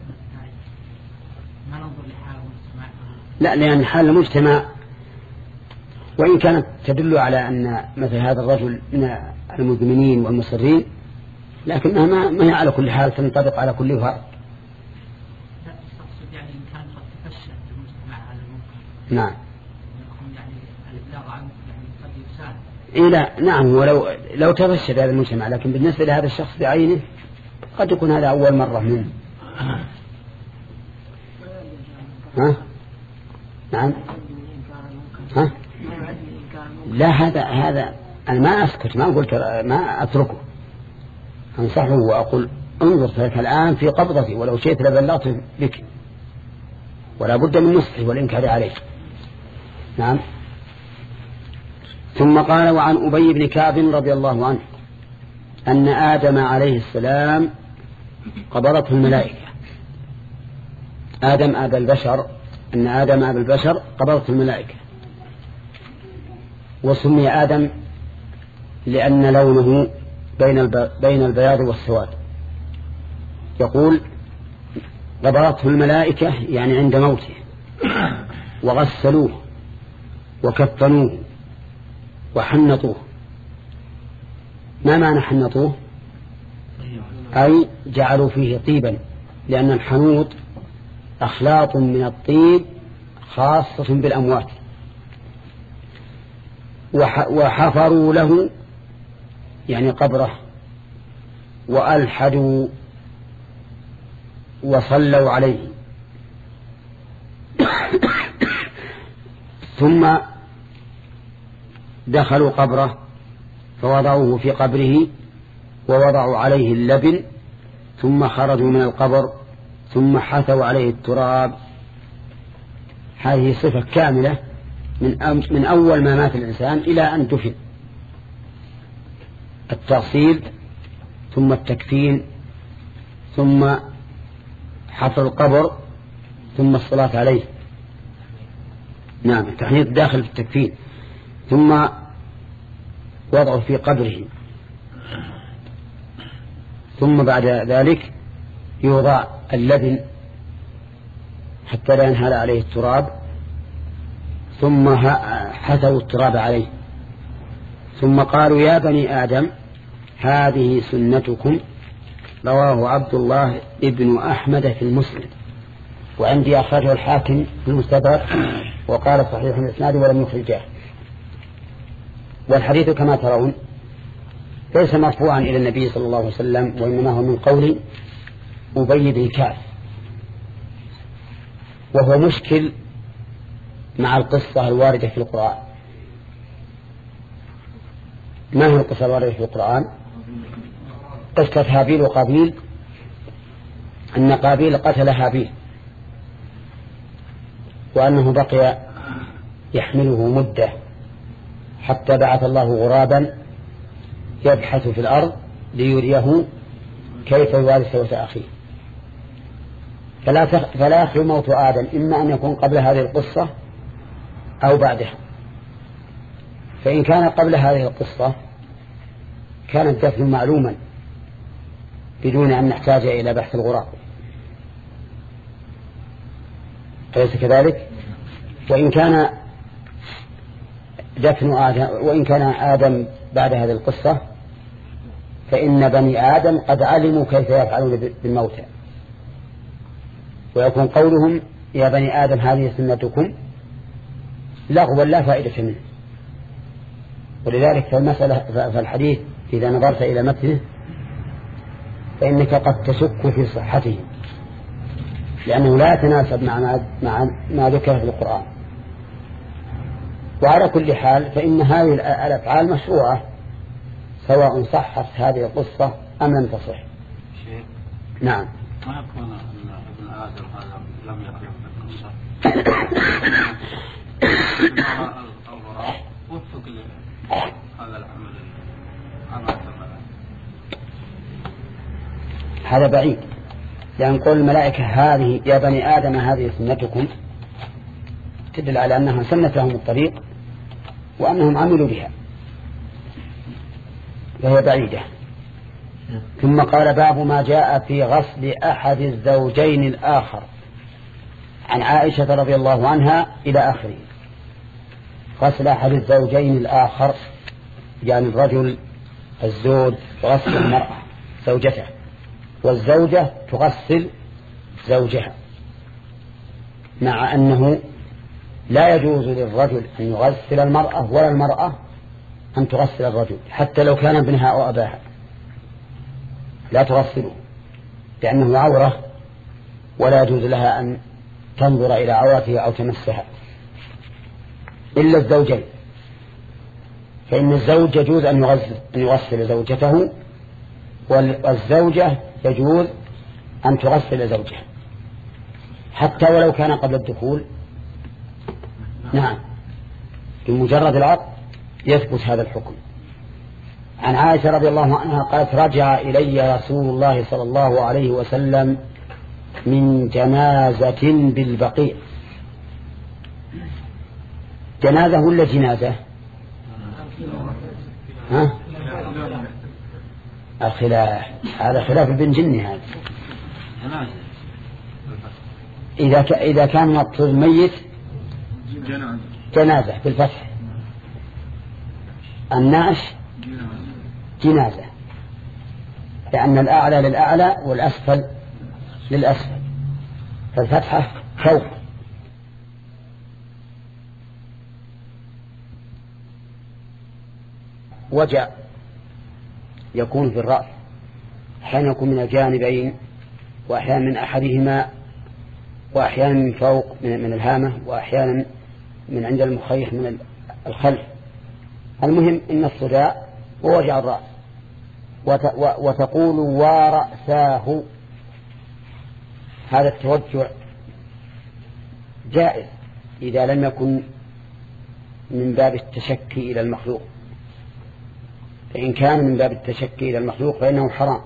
لا، لأن حال المجتمع وإن كانت تدل على أن مثل هذا الرجل من المدمنين والمصرين، لكنها ما, ما هي على كل حال تنطبق على كل فرد. يعني إن كان قد تفشى في المجتمع على المنكر، نعم، يعني الإبلاغ عنه يعني قد يساعد. إيه لا، نعم، ولو لو تفشى هذا المجتمع، لكن بالنسبة لهذا الشخص بعينه قد يكون هذا أول مرة منه. ها؟ نعم. ها؟ لا، هذا هذا أنا ما أسكت، ما قلت ما أتركه، أنصحه وأقول انظر فلك الآن في قبضتي، ولو شئت لبلغت بك، ولا بد من نصحه والإنكار عليه. نعم. ثم قال: وعن أبي بن كعب رضي الله عنه أن آدم عليه السلام قبضته الملائكة. آدم أبا البشر، أن آدم أبا البشر قبضته الملائكة، وسمي آدم لأن لونه بين بين البياض والسواد. يقول: قبضته الملائكة يعني عند موته، وغسلوه وكفنوه وحنطوه. ما معنى حنطوه؟ أي جعلوا فيه طيبا، لأن الحنوط أخلاط من الطيب خاصة بالأموات. وحفروا له يعني قبره، وألحدوا وصلوا عليه، ثم دخلوا قبره فوضعوه في قبره ووضعوا عليه اللبن، ثم خرجوا من القبر ثم حثوا عليه التراب. هذه صفة كاملة من من أول ما مات الإنسان إلى أن دفن: التغسيل ثم التكفين ثم حفر القبر ثم الصلاة عليه. نعم، التحنيط داخل في التكفين، ثم وضعه في قبره، ثم بعد ذلك يوضع اللبن حتى لا ينهال عليه التراب، ثم حثوا التراب عليه، ثم قالوا: يا بني آدم هذه سنتكم. رواه عبد الله ابن أحمد في المسند، وعندي أخرجه الحاكم في المستدرك وقال صحيح الإسناد ولم يخرجه. والحديث كما ترون ليس مرفوعا إلى النبي صلى الله عليه وسلم، وإنما هو من قول أبي بن كعب، وهو مشكل مع القصة الواردة في القرآن. ما هي القصة الواردة في القرآن؟ قصة هابيل وقابيل، أن قابيل قتل هابيل، وأنه بقي يحمله مدة حتى بعث الله غرابا يبحث في الأرض ليريه كيف يوارث سوءة أخيه. فلا فلا يخلو موت آدم إما أن يكون قبل هذه القصة أو بعدها. فإن كان قبل هذه القصة كان الدفن معلوما بدون أن نحتاج إلى بحث الغراب، أليس كذلك؟ وإن كان دفن آدم وإن كان آدم بعد هذه القصة فإن بني آدم قد علموا كيف يفعلون بالموتى، ويكون قولهم: يا بني آدم هذه سنتكم لغوا لا فائدة منه. ولذلك فالمسألة فالحديث إذا نظرت إلى متنه فإنك قد تشك في صحته، لأنه لا يتناسب مع ما, مع ما ذكر في القرآن. وعلى كل حال فإن هذه الأفعال مشروعة سواء صحت هذه القصة أم لم تصح. نعم. ما يكون أن ابن آدم هذا لم يقرأ في القصة الغراب وفق هذا العمل عمل هذا بعيد، لأن قول الملائكة هذه يا بني آدم هذه سنتكم تدل على أنها سنت لهم الطريق وأنهم عملوا بها، فهي بعيدة. ثم قال: باب ما جاء في غسل أحد الزوجين الآخر، عن عائشة رضي الله عنها إلى آخره. غسل أحد الزوجين الآخر يعني الرجل الزوج يغسل المرأة زوجته، والزوجة تغسل زوجها، مع أنه لا يجوز للرجل أن يغسل المرأة ولا المرأة أن تغسل الرجل، حتى لو كان ابنها أو أباها لا تغسله، لأنه عورة ولا يجوز لها أن تنظر إلى عورته أو تمسها إلا الزوجين. فإن الزوج يجوز أن يغسل, أن يغسل زوجته، والزوجة يجوز أن تغسل زوجها حتى ولو كان قبل الدخول. نعم، بمجرد العقد يثبت هذا الحكم. عن عائشة رضي الله عنها قالت: رجع إلي رسول الله صلى الله عليه وسلم من جنازة بالبقيع. جنازة ولا جنازة؟ ها؟ الخلاف، هذا خلاف ابن جني. هذا إذا ك... إذا كان مقصود ميت جنازة بالفتح، النعش جنازة، لأن الأعلى للأعلى والأسفل للأسفل، فالفتحة فوق. وجع يكون في الرأس، أحيانا يكون من الجانبين، وأحيانا من أحدهما، وأحيانا من فوق من الهامة، وأحيانا من عند المخيخ من الخلف. المهم إن الصداع ووجع الرأس. وتقول ورأساه، هذا التوجع جائز إذا لم يكن من باب التشكي إلى المخلوق، فإن كان من باب التشكي إلى المخلوق فإنه حرام.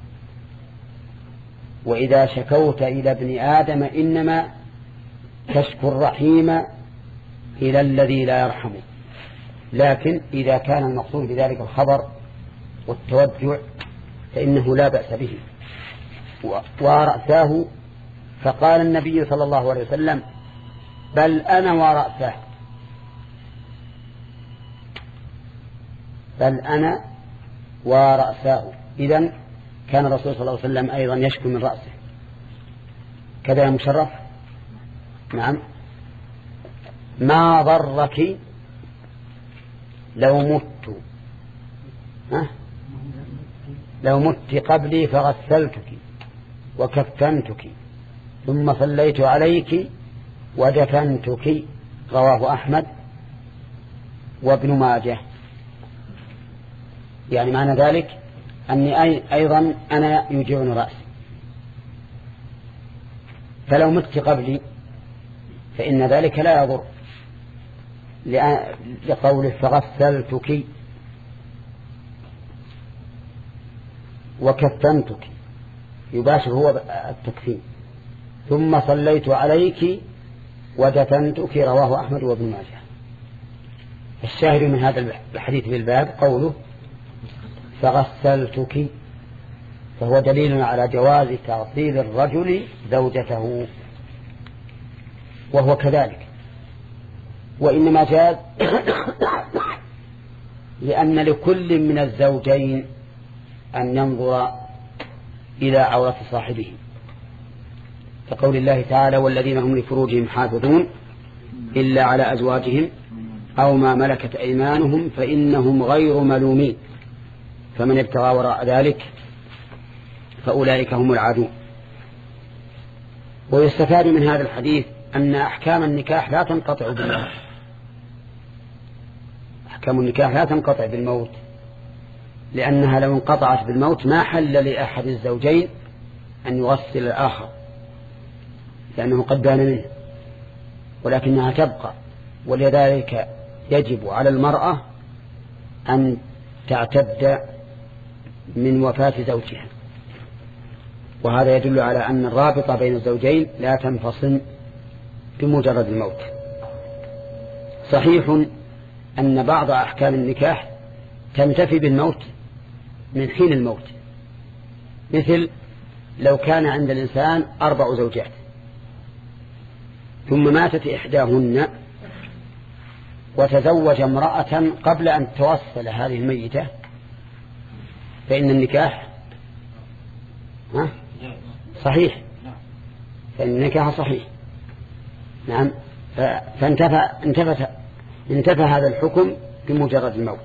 وإذا شكوت إلى ابن آدم إنما تشكو الرحيم إلى الذي لا يرحمه. لكن إذا كان المقصود بذلك الخبر والتوجع فإنه لا بأس به. ورأساه، فقال النبي صلى الله عليه وسلم: بل أنا ورأساه، بل أنا ورأساه. إذن كان الرسول صلى الله عليه وسلم أيضا يشكو من رأسه. كذا يا مشرف؟ نعم. ما ضرك لو مت، ها؟ لو مت قبلي فغسلتك وكفنتك ثم صليت عليك ودفنتك. رواه أحمد وابن ماجه. يعني معنى ذلك أني أيضا أنا يوجعني رأسي، فلو مت قبلي فإن ذلك لا يضر، لقوله فغسلتك وكفنتك، يباشر هو التكفين. ثم صليت عليك ودفنتك. رواه أحمد وابن ماجه. الشاهد من هذا الحديث بالباب قوله فغسلتك، فهو دليل على جواز تغسيل الرجل زوجته، وهو كذلك. وإنما جاز لأن لكل من الزوجين أن ينظر إلى عورة صاحبه، كقول الله تعالى: والذين هم لفروجهم حافظون إلا على أزواجهم أو ما ملكت أيمانهم فإنهم غير ملومين فمن ابتغى وراء ذلك فأولئك هم العادون. ويستفاد من هذا الحديث أن أحكام النكاح لا تنقطع بالموت. أحكام النكاح لا تنقطع بالموت، لأنها لو انقطعت بالموت ما حل لأحد الزوجين أن يغسل الآخر لأنه قد بان منه، ولكنها تبقى. ولذلك يجب على المرأة أن تعتد من وفاة زوجها، وهذا يدل على أن الرابطة بين الزوجين لا تنفصل بمجرد الموت. صحيح أن بعض أحكام النكاح تنتفي بالموت من حين الموت، مثل لو كان عند الإنسان أربع زوجات ثم ماتت إحداهن وتزوج امرأة قبل أن توصل هذه الميتة، فإن النكاح ها صحيح، فإن النكاح صحيح. نعم. فانتفى انتفى انتفى هذا الحكم بمجرد الموت.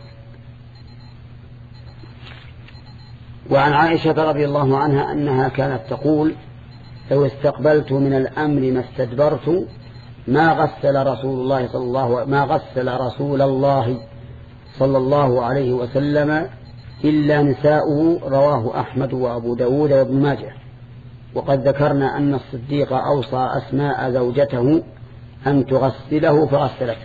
وعن عائشة رضي الله عنها أنها كانت تقول: لو استقبلت من الأمر ما استدبرت ما غسل رسول الله صلى الله ما غسل رسول الله صلى الله عليه وسلم إلا نساؤه، رواه أحمد وأبو داود وابن ماجه. وقد ذكرنا أن الصديق أوصى أسماء زوجته أن تغسله فغسلته.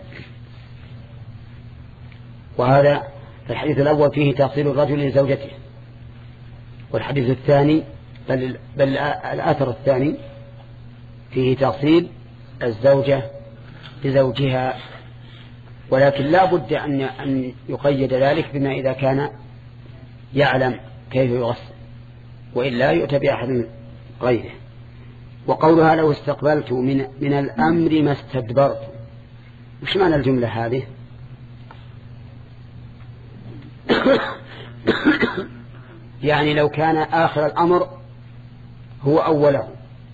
وهذا الحديث الأول فيه تغسيل الرجل لزوجته، والحديث الثاني بل, بل الأثر الثاني فيه تغسيل الزوجة لزوجها، ولكن لا بد أن أن يقيد ذلك بما إذا كان يعلم كيف يغسل، وإلا يؤتى بأحد غيره. وقولها لو استقبلت من, من الأمر ما استدبرت، وش معنى الجملة هذه؟ يعني لو كان آخر الأمر هو أوله.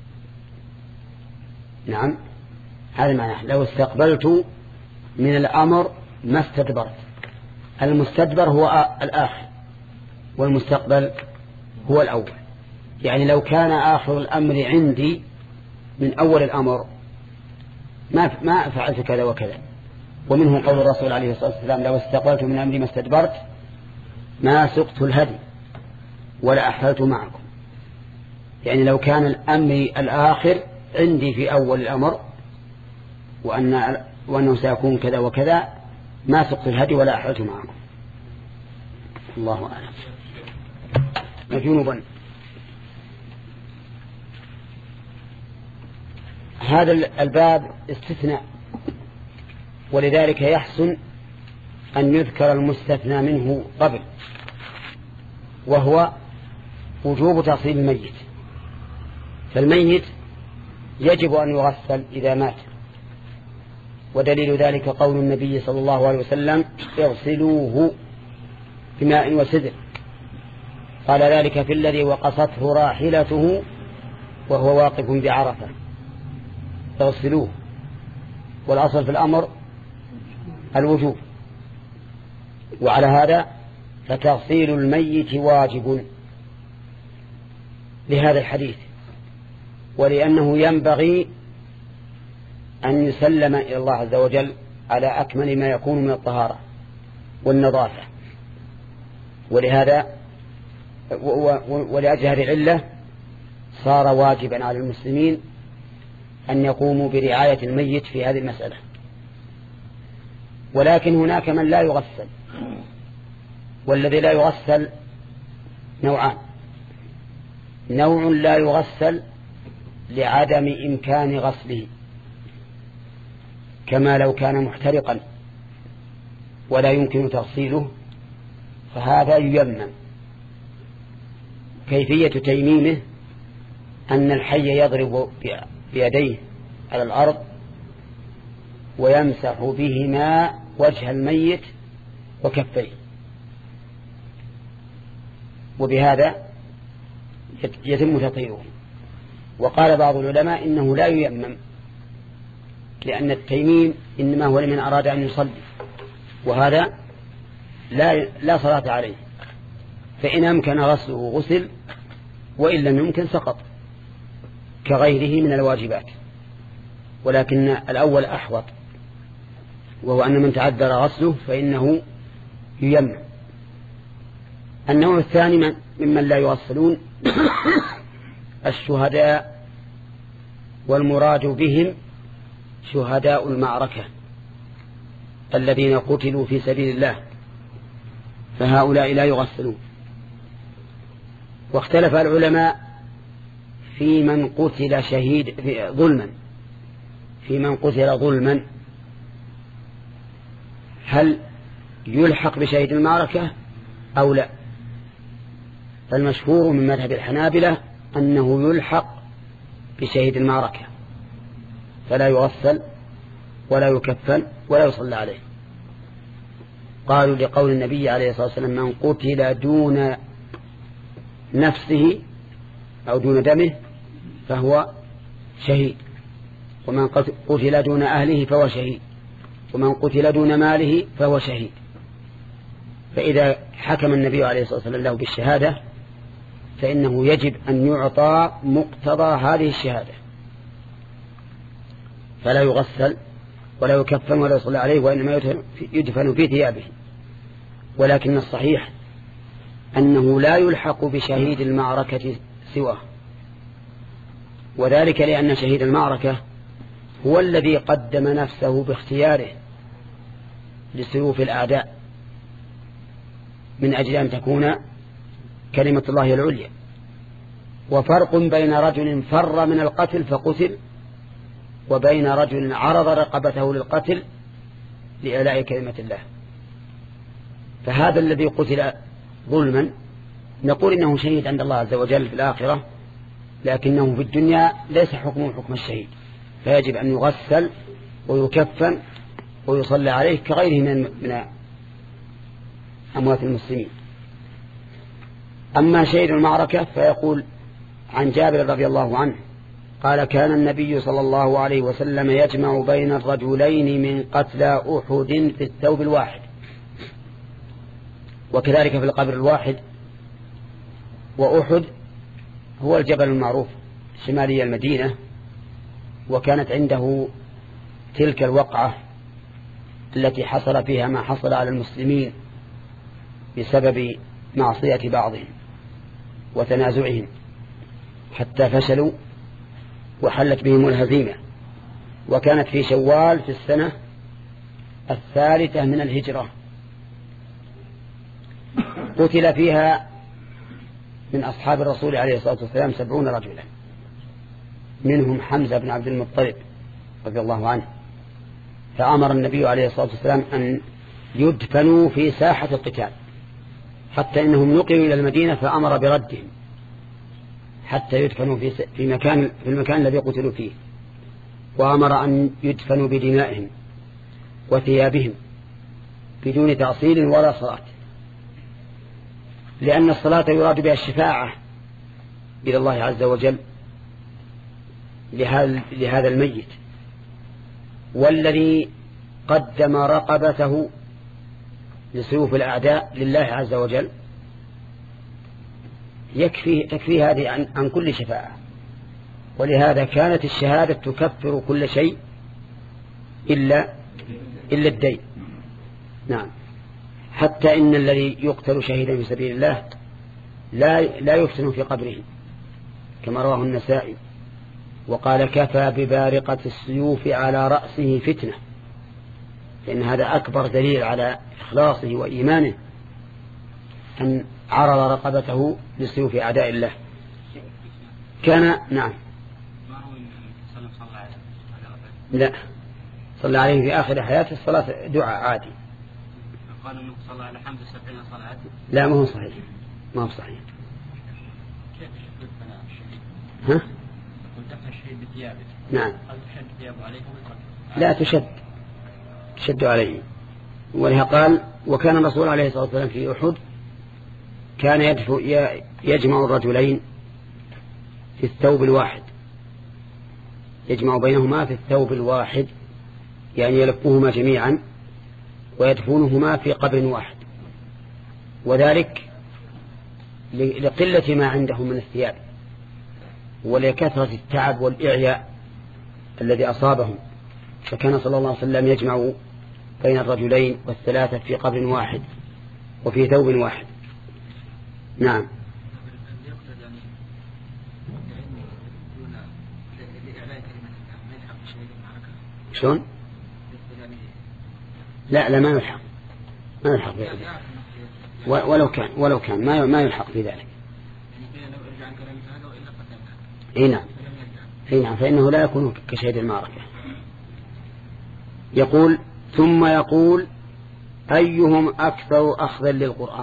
نعم، هذا معناه لو استقبلت من الأمر ما استدبرت. المستدبر هو الآخر والمستقبل هو الأول. يعني لو كان آخر الأمر عندي من أول الأمر ما ما فعلت كذا وكذا. ومنه قول الرسول عليه الصلاة والسلام لو استقبلت من أمري ما استدبرت ما سقت الهدي ولا أحللت معكم. يعني لو كان الأمر الآخر عندي في أول الأمر وأن وأنه سيكون كذا وكذا ما سقت الهدي ولا أحللت معكم. الله أعلم. جنوبا. هذا الباب استثناء، ولذلك يحسن أن يذكر المستثنى منه قبل، وهو وجوب تغسيل الميت. فالميت يجب أن يغسل إذا مات، ودليل ذلك قول النبي صلى الله عليه وسلم اغسلوه بماء وسدر. قال ذلك في الذي وقصته راحلته وهو واقف بعرفة، اغسلوه. والأصل في الأمر الوجوب، وعلى هذا فتغسيل الميت واجب لهذا الحديث، ولأنه ينبغي أن يسلم إلى الله عز وجل على أكمل ما يكون من الطهارة والنظافة. ولهذا ولأجل هذه العلة صار واجبا على المسلمين أن يقوموا برعاية الميت في هذه المسألة. ولكن هناك من لا يغسل، والذي لا يغسل نوعان: نوع لا يغسل لعدم إمكان غسله، كما لو كان محترقا ولا يمكن تغسيله، فهذا ييمم. كيفية تيميمه أن الحي يضرب بيديه على الأرض ويمسح بهما وجه الميت وكفيه، وبهذا يتم تطهيره. وقال بعض العلماء إنه لا ييمم، لأن التيميم إنما هو لمن أراد أن يصلي، وهذا لا لا صلاة عليه، فإن أمكن غسله غسل، وإن لم يمكن سقط كغيره من الواجبات. ولكن الأول أحوط، وهو أن من تعذر غسله فإنه ييمم. النوع الثاني ممن لا يغسلون الشهداء، والمراد بهم شهداء المعركة الذين قتلوا في سبيل الله، فهؤلاء لا يغسلون. واختلف العلماء في من قتل شهيد في ظلما في من قتل ظلما هل يلحق بشهيد المعركة أو لا؟ فالمشهور من مذهب الحنابلة أنه يلحق بشهيد المعركة، فلا يغسل ولا يكفن ولا يصلى عليه. قالوا لقول النبي عليه الصلاة والسلام من قتل دون نفسه أو دون دمه فهو شهيد، ومن قتل دون أهله فهو شهيد، ومن قتل دون ماله فهو شهيد. فإذا حكم النبي عليه الصلاة والسلام له بالشهادة فإنه يجب أن يعطى مقتضى هذه الشهادة، فلا يغسل ولا يكفن ولا يصلى عليه، وإنما يدفن في ثيابه. ولكن الصحيح أنه لا يلحق بشهيد المعركة سواه، وذلك لأن شهيد المعركة هو الذي قدم نفسه باختياره لسيوف الأعداء من أجل أن تكون كلمة الله العليا. وفرق بين رجل فر من القتل فقتل وبين رجل عرض رقبته للقتل لإعلاء كلمة الله. فهذا الذي قتل ظلما نقول إنه شهيد عند الله عز وجل في الآخرة، لكنه في الدنيا ليس حكمه حكم الشهيد، فيجب أن يغسل ويكفن ويصلى عليه كغيره من من أموات المسلمين. أما شهيد المعركة فيقول عن جابر رضي الله عنه قال كان النبي صلى الله عليه وسلم يجمع بين الرجلين من قتلى أحد في الثوب الواحد، وكذلك في القبر الواحد. وأحد هو الجبل المعروف شمالي المدينة، وكانت عنده تلك الوقعة التي حصل فيها ما حصل على المسلمين بسبب معصية بعضهم وتنازعهم حتى فشلوا وحلت بهم الهزيمة. وكانت في شوال في السنة الثالثة من الهجرة، قتل فيها من أصحاب الرسول عليه الصلاة والسلام سبعون رجلا، منهم حمزة بن عبد المطلب رضي الله عنه. فأمر النبي عليه الصلاة والسلام أن يدفنوا في ساحة القتال، حتى إنهم نقلوا إلى المدينة فأمر بردهم حتى يدفنوا في في مكان في المكان الذي قتلوا فيه، وأمر أن يدفنوا بدمائهم وثيابهم بدون تعصيل ولا صلاة، لأن الصلاة يراد بها الشفاعة إلى الله عز وجل لهذا الميت. والذي قدم رقبته لسيوف الأعداء لله عز وجل يكفي تكفي هذه عن, عن كل شفاعة. ولهذا كانت الشهادة تكفر كل شيء إلا إلا الدين. نعم، حتى إن الذي يقتل شهيدا في سبيل الله لا لا يفتن في قبره، كما رواه النسائي وقال كفى ببارقة السيوف على رأسه فتنة، لأن هذا أكبر دليل على إخلاصه وإيمانه أن عرض رقبته لسيوف أعداء الله. كان نعم لا صلى عليه في آخر حياته الصلاة دعاء عادي. قالوا انه صلى على حمد سبعين صلاة. لا ما هو صحيح، ما هو صحيح. كيف يدفن الشهيد؟ ها؟ ودفن الشهيد بثيابه. نعم. هل تشد ثيابه عليه لا تشد، تشد عليه. ولها قال وكان الرسول عليه الصلاة والسلام في أحد كان يدفع يجمع الرجلين في الثوب الواحد، يجمع بينهما في الثوب الواحد، يعني يلفهما جميعا ويدفنهما في قبر واحد، وذلك لقلة ما عندهم من الثياب ولكثرة التعب والإعياء الذي أصابهم. فكان صلى الله عليه وسلم يجمع بين الرجلين والثلاثة في قبر واحد وفي ثوب واحد. نعم. شلون؟ لا لا ما يلحق، ما يلحق في ذلك، ولو كان ولو كان ما ما يلحق في ذلك. اي نعم، اي نعم، فإنه لا يكون كشهيد المعركة. يقول ثم يقول أيهم أكثر أخذا للقرآن،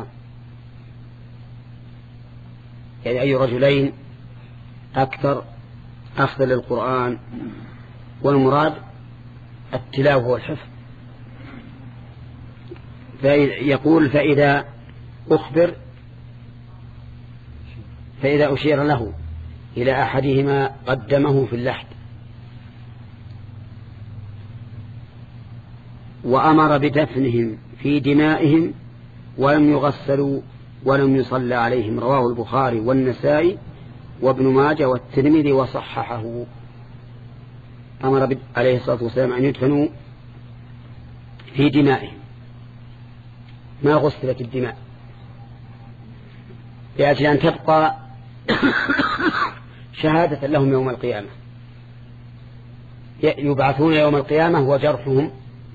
يعني أي رجلين أكثر أخذا للقرآن، والمراد التلاوة والحفظ. يقول فإذا أخبر فإذا أشير له إلى أحدهما قدمه في اللحد، وأمر بدفنهم في دمائهم ولم يغسلوا ولم يصلى عليهم. رواه البخاري والنسائي وابن ماجه والترمذي وصححه. أمر عليه الصلاة والسلام أن يدفنوا في دمائهم، ما غسلت الدماء لأجل أن تبقى شهادة لهم يوم القيامة. يبعثون يوم القيامة وجرحهم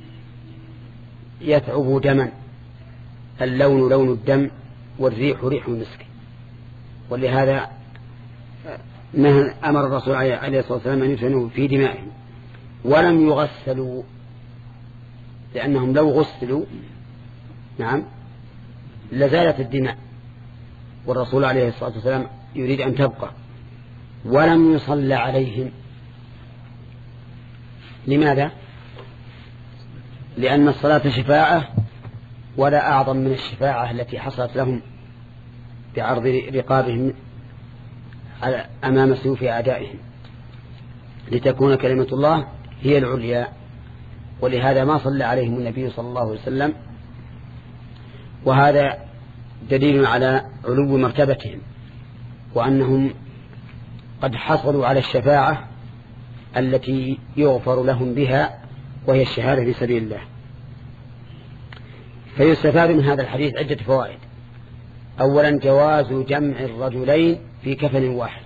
يثعب دما، اللون لون الدم والريح ريح المسك. ولهذا أمر الرسول عليه الصلاة والسلام أن يدفنوا في دمائهم ولم يغسلوا، لأنهم لو غسلوا نعم لزالت الدماء، والرسول عليه الصلاة والسلام يريد أن تبقى. ولم يصلى عليهم. لماذا؟ لأن الصلاة شفاعة، ولا أعظم من الشفاعة التي حصلت لهم بعرض رقابهم أمام سيوف أعدائهم لتكون كلمة الله هي العليا. ولهذا ما صلى عليهم النبي صلى الله عليه وسلم، وهذا دليل على علو مرتبتهم وأنهم قد حصلوا على الشفاعة التي يغفر لهم بها، وهي الشهادة في سبيل الله. فيستفاد من هذا الحديث عدة فوائد. أولا جواز جمع الرجلين في كفن واحد،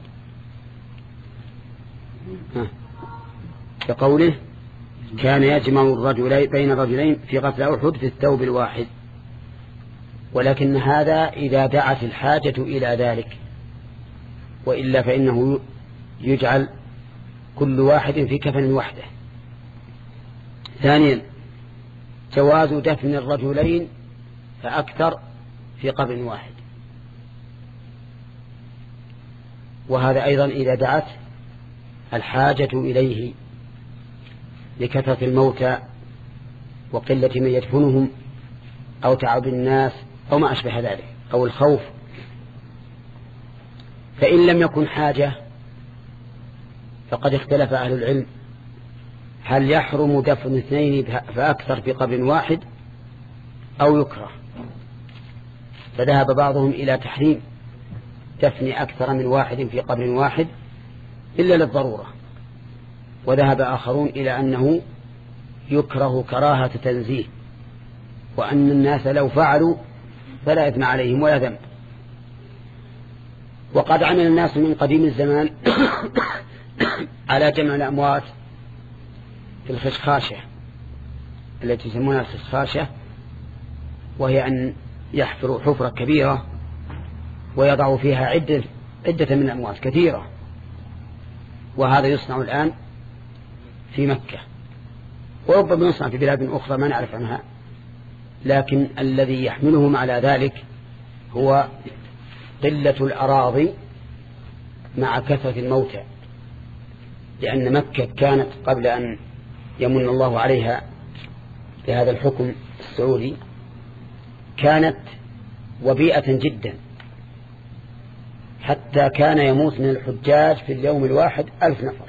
كقوله كان يجمع الرجلين بين الرجلين في قتل أحد في الثوب الواحد، ولكن هذا إذا دعت الحاجة إلى ذلك، وإلا فإنه يجعل كل واحد في كفن وحده. ثانيا جواز دفن الرجلين فأكثر في قبر واحد، وهذا أيضا إذا دعت الحاجة إليه لكثرة الموتى وقلة من يدفنهم أو تعب الناس أو ما أشبه ذلك أو الخوف. فإن لم يكن حاجة فقد اختلف أهل العلم هل يحرم دفن اثنين فأكثر في قبر واحد أو يكره. فذهب بعضهم إلى تحريم دفن أكثر من واحد في قبر واحد إلا للضرورة، وذهب آخرون إلى أنه يكره كراهة تنزيه، وأن الناس لو فعلوا فلا إثم عليهم ولا ذنب. وقد عمل الناس من قديم الزمان على جمع الأموات في الخشخاشة التي يسمونها الخشخاشة، وهي أن يحفروا حفرة كبيرة ويضعوا فيها عدة, عدة من الأموات كثيرة، وهذا يصنع الآن في مكة، وربما يصنع في بلاد أخرى ما نعرف عنها. لكن الذي يحملهم على ذلك هو قلة الأراضي مع كثرة الموتى، لأن مكة كانت قبل أن يمن الله عليها بهذا الحكم السعودي كانت وبيئة جدا، حتى كان يموت من الحجاج في اليوم الواحد ألف نفر،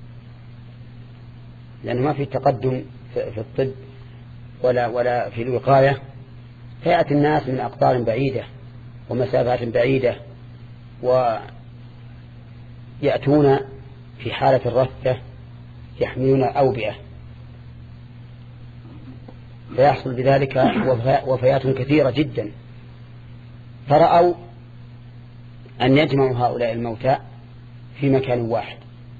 لأنه ما في تقدم في الطب ولا, ولا في الوقاية. فيأتي الناس من أقطار بعيدة ومسافات بعيدة ويأتون في حالة الرثة يحملون أوبئة، فيحصل بذلك وفيات كثيرة جدا. فرأوا أن يجمعوا هؤلاء الموتى في مكان واحد،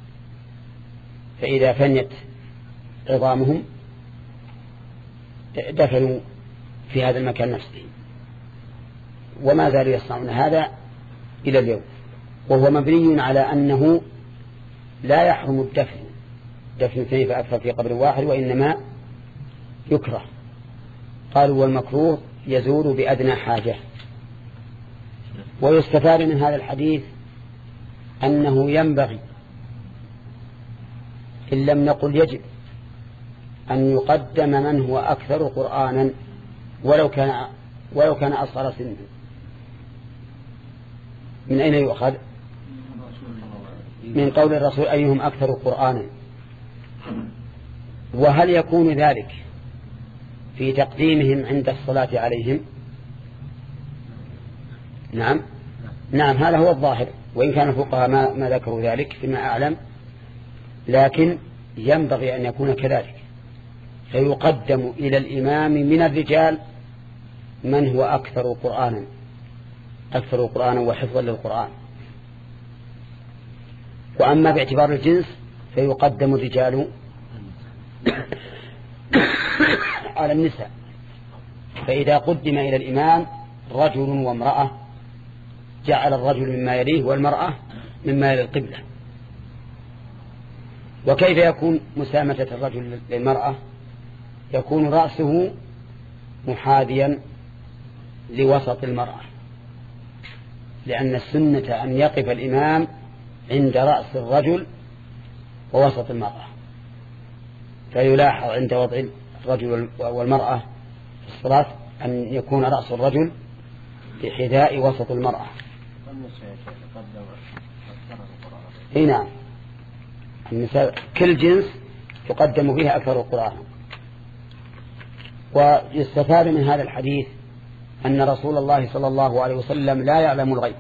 فإذا فنيت عظامهم دفنوا في هذا المكان نفسه، وما زالوا يصنعون هذا إلى اليوم، وهو مبني على أنه لا يحرم الدفن دفن اثنين فأكثر في قبر واحد، وإنما يكره. قالوا والمكروه يزول بأدنى حاجة. ويستفاد من هذا الحديث أنه ينبغي إن لم نقل يجب أن يقدم من هو أكثر قرآنا ولو كان ولو كان أصغر سنا. من أين يؤخذ؟ من قول الرسول أيهم أكثر قرآنا. وهل يكون ذلك في تقديمهم عند الصلاة عليهم؟ نعم نعم هذا هو الظاهر، وإن كان الفقهاء ما, ما ذكروا ذلك فيما أعلم، لكن ينبغي أن يكون كذلك، فيقدم إلى الإمام من الرجال من هو أكثر قرآنا أكثر قرآنا وحفظا للقرآن. وأما باعتبار الجنس فيقدم الرجال على النساء، فإذا قدم إلى الإمام رجل وامرأة جعل الرجل مما يليه والمرأة مما يلي القبلة. وكيف يكون مسامة الرجل للمرأة؟ يكون رأسه محاذيا لوسط المرأة، لأن السنة أن يقف الإمام عند رأس الرجل ووسط المرأة، فيلاحظ عند وضع الرجل والمرأة في الصلاة أن يكون رأس الرجل في حذاء وسط المرأة. اي نعم، النساء كل جنس يقدم فيها أكثر القرآن. ويستفاد من هذا الحديث أن رسول الله صلى الله عليه وسلم لا يعلم الغيب.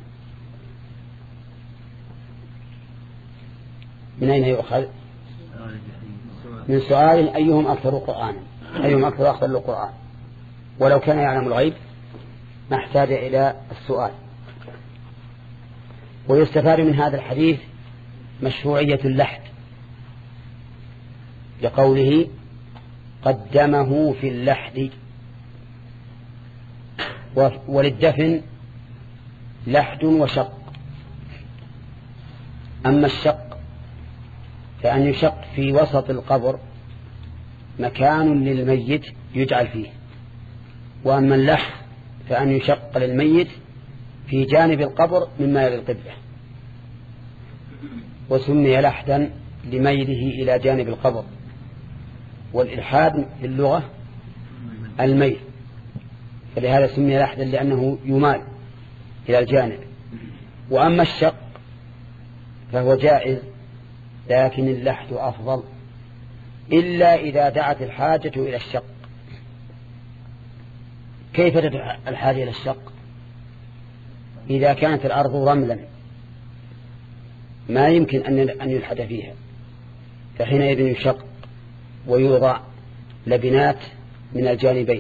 من أين يؤخذ؟ من سؤال أيهم أكثر قرآنا، أيهم أكثر أخذ للقرآن. ولو كان يعلم الغيب ما احتاج إلى السؤال. ويستفاد من هذا الحديث مشروعية اللحد، لقوله قدمه في اللحد. وللدفن لحد وشق. أما الشق فأن يشق في وسط القبر مكان للميت يجعل فيه، وأما اللحد فأن يشق للميت في جانب القبر مما يلي القبلة. وسمي لحدا لميله إلى جانب القبر، والإلحاد في اللغة الميل، فلهذا سمي لحدا لأنه يمال إلى الجانب. وأما الشق فهو جائز، لكن اللحد أفضل إلا إذا دعت الحاجة إلى الشق. كيف تدعى الحاجة إلى الشق؟ إذا كانت الأرض رملا ما يمكن أن يلحد فيها، فحينئذ يشق ويوضع لبنات من الجانبين،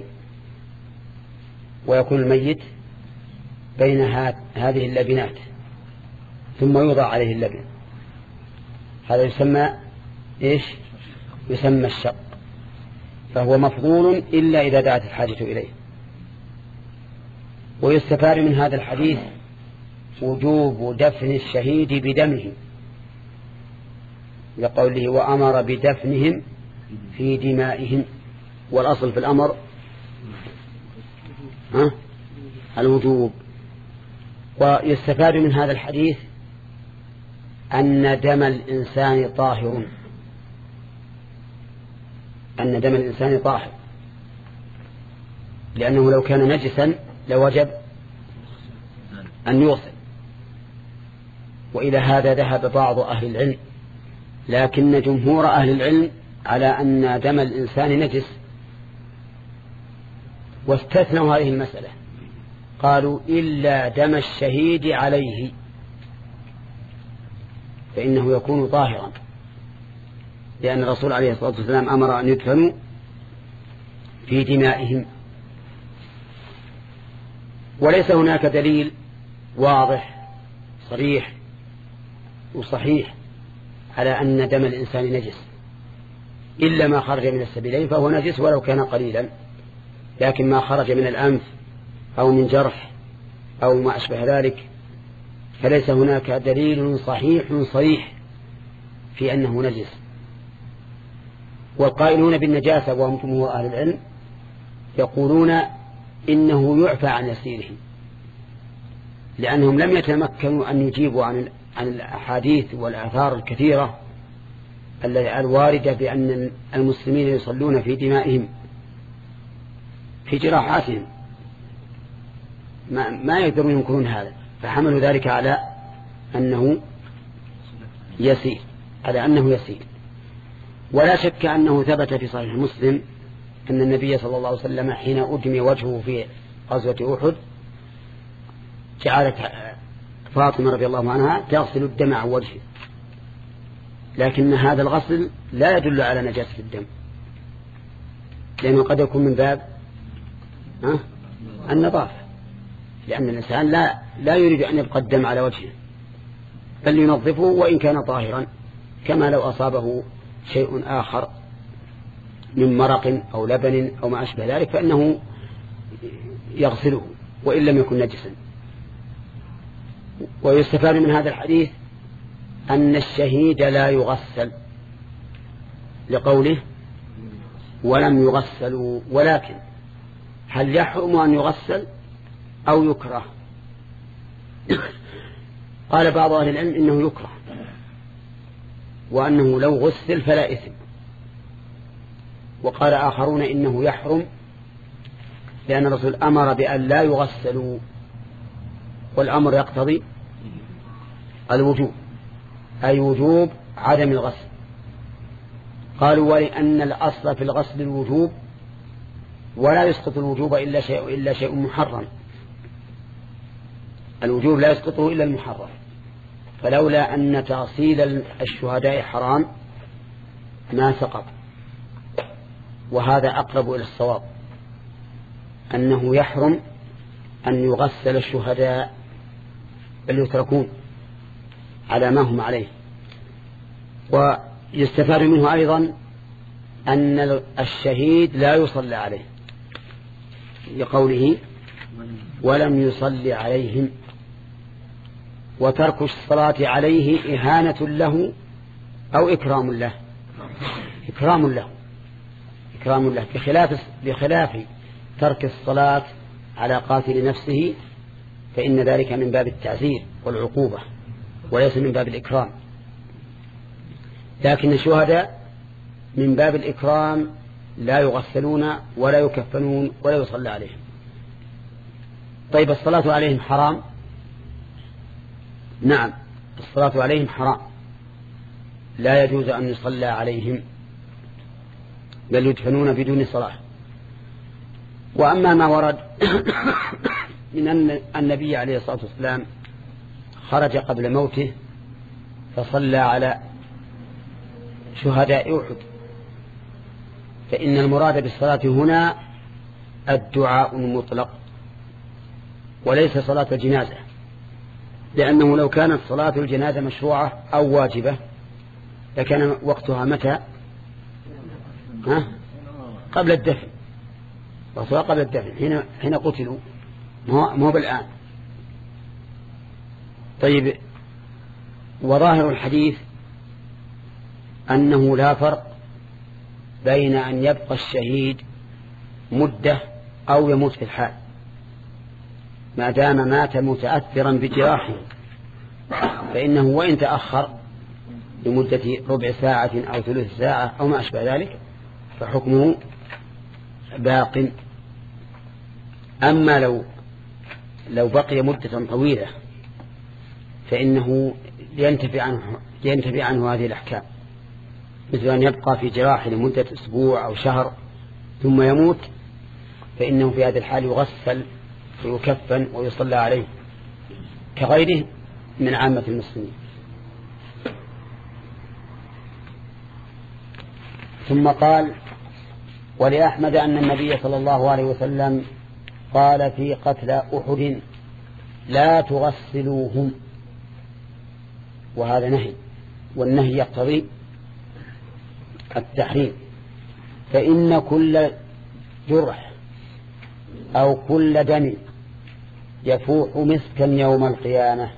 ويكون الميت بين هذه اللبنات ثم يوضع عليه اللبن. هذا يسمى إيش؟ يسمى الشق، فهو مفضول إلا إذا دعت الحاجة إليه. ويستفاد من هذا الحديث وجوب دفن الشهيد بدمه، لقوله وأمر بدفنهم في دمائهم، والأصل في الأمر ها الوجوب. ويستفاد من هذا الحديث أن دم الإنسان طاهر، أن دم الإنسان طاهر، لأنه لو كان نجسا لوجب أن يغسل. وإلى هذا ذهب بعض أهل العلم، لكن جمهور أهل العلم على أن دم الإنسان نجس، واستثنوا هذه المسألة، قالوا إلا دم الشهيد عليه فإنه يكون طاهرا، لأن الرسول عليه الصلاة والسلام أمر أن يدفنوا في دمائهم. وليس هناك دليل واضح صريح وصحيح على أن دم الإنسان نجس، إلا ما خرج من السبيلين فهو نجس ولو كان قليلا، لكن ما خرج من الأنف أو من جرح أو ما أشبه ذلك فليس هناك دليل صحيح صريح في أنه نجس. والقائلون بالنجاسة وهم جمهور أهل العلم يقولون إنه يعفى عن يسيره، لأنهم لم يتمكنوا أن يجيبوا عن عن الأحاديث والآثار الكثيرة الواردة بأن المسلمين يصلون في دمائهم في جراحاتهم، ما, ما يقدرون ينكرون هذا، فحملوا ذلك على أنه يسير على أنه يسير. ولا شك أنه ثبت في صحيح مسلم أن النبي صلى الله عليه وسلم حين أدمي وجهه في غزوة أحد جعلت فاطمة رضي الله عنها تغسل الدم عن وجهه، لكن هذا الغسل لا يدل على نجاسة الدم، لأنه قد يكون من باب النظافة، لأن الإنسان لا لا يريد أن يبقى الدم على وجهه، بل ينظفه وإن كان طاهرا، كما لو أصابه شيء آخر من مرق أو لبن أو ما أشبه ذلك فإنه يغسله وإن لم يكن نجسا. ويستفاد من هذا الحديث أن الشهيد لا يغسل لقوله ولم يغسلوا، ولكن هل يحرم أن يغسل أو يكره؟ قال بعض أهل العلم إنه يكره، وأنه لو غسل فلا إثم، وقال آخرون إنه يحرم لأن الرسول أمر بأن لا يغسلوا، والأمر يقتضي الوجوب، أي وجوب عدم الغسل. قالوا ولأن الأصل في الغسل الوجوب، ولا يسقط الوجوب إلا شيء إلا شيء محرم، الوجوب لا يسقطه إلا المحرم، فلولا أن تغسيل الشهداء حرام ما سقط. وهذا أقرب إلى الصواب، أنه يحرم أن يغسل الشهداء بل يتركون على ما هم عليه. ويستفاد منه أيضا أن الشهيد لا يصلى عليه لقوله ولم يصلي عليهم، وترك الصلاة عليه إهانة له أو إكرام له، إكرام له إكرام له بخلاف, بخلاف ترك الصلاة على قاتل نفسه، فإن ذلك من باب التعزير والعقوبة وليس من باب الإكرام. لكن الشهداء من باب الإكرام لا يغسلون ولا يكفنون ولا يصلى عليهم. طيب الصلاة عليهم حرام؟ نعم، الصلاة عليهم حرام، لا يجوز أن يصلى عليهم بل يدفنون بدون صلاة. وأما ما ورد من أن النبي عليه الصلاة والسلام خرج قبل موته فصلى على شهداء أحد، فإن المراد بالصلاة هنا الدعاء المطلق وليس صلاة الجنازة، لأنه لو كانت صلاة الجنازة مشروعة أو واجبة لكان وقتها متى؟ ها؟ قبل الدفن، وصلاة قبل الدفن حين حين قتلوا، مو بالآن. طيب، وظاهر الحديث أنه لا فرق بين أن يبقى الشهيد مدة أو يموت في الحال، ما دام مات متأثرا بجراحه فإنه وإن تأخر لمدة ربع ساعة أو ثلث ساعة أو ما أشبه ذلك فحكمه باق. أما لو لو بقي مدة طويلة فإنه ينتفي عنه, ينتفي عنه هذه الأحكام، مثل أن يبقى في جراح لمدة أسبوع أو شهر ثم يموت، فإنه في هذه الحال يغسل ويكفن ويصلى عليه كغيره من عامة المسلمين. ثم قال: ولأحمد أن النبي صلى الله عليه وسلم قال في قتل أحد: لا تغسلوهم. وهذا نهي، والنهي يقتضي التحريم، فإن كل جرح أو كل دم يفوح مسكا يوم القيامة.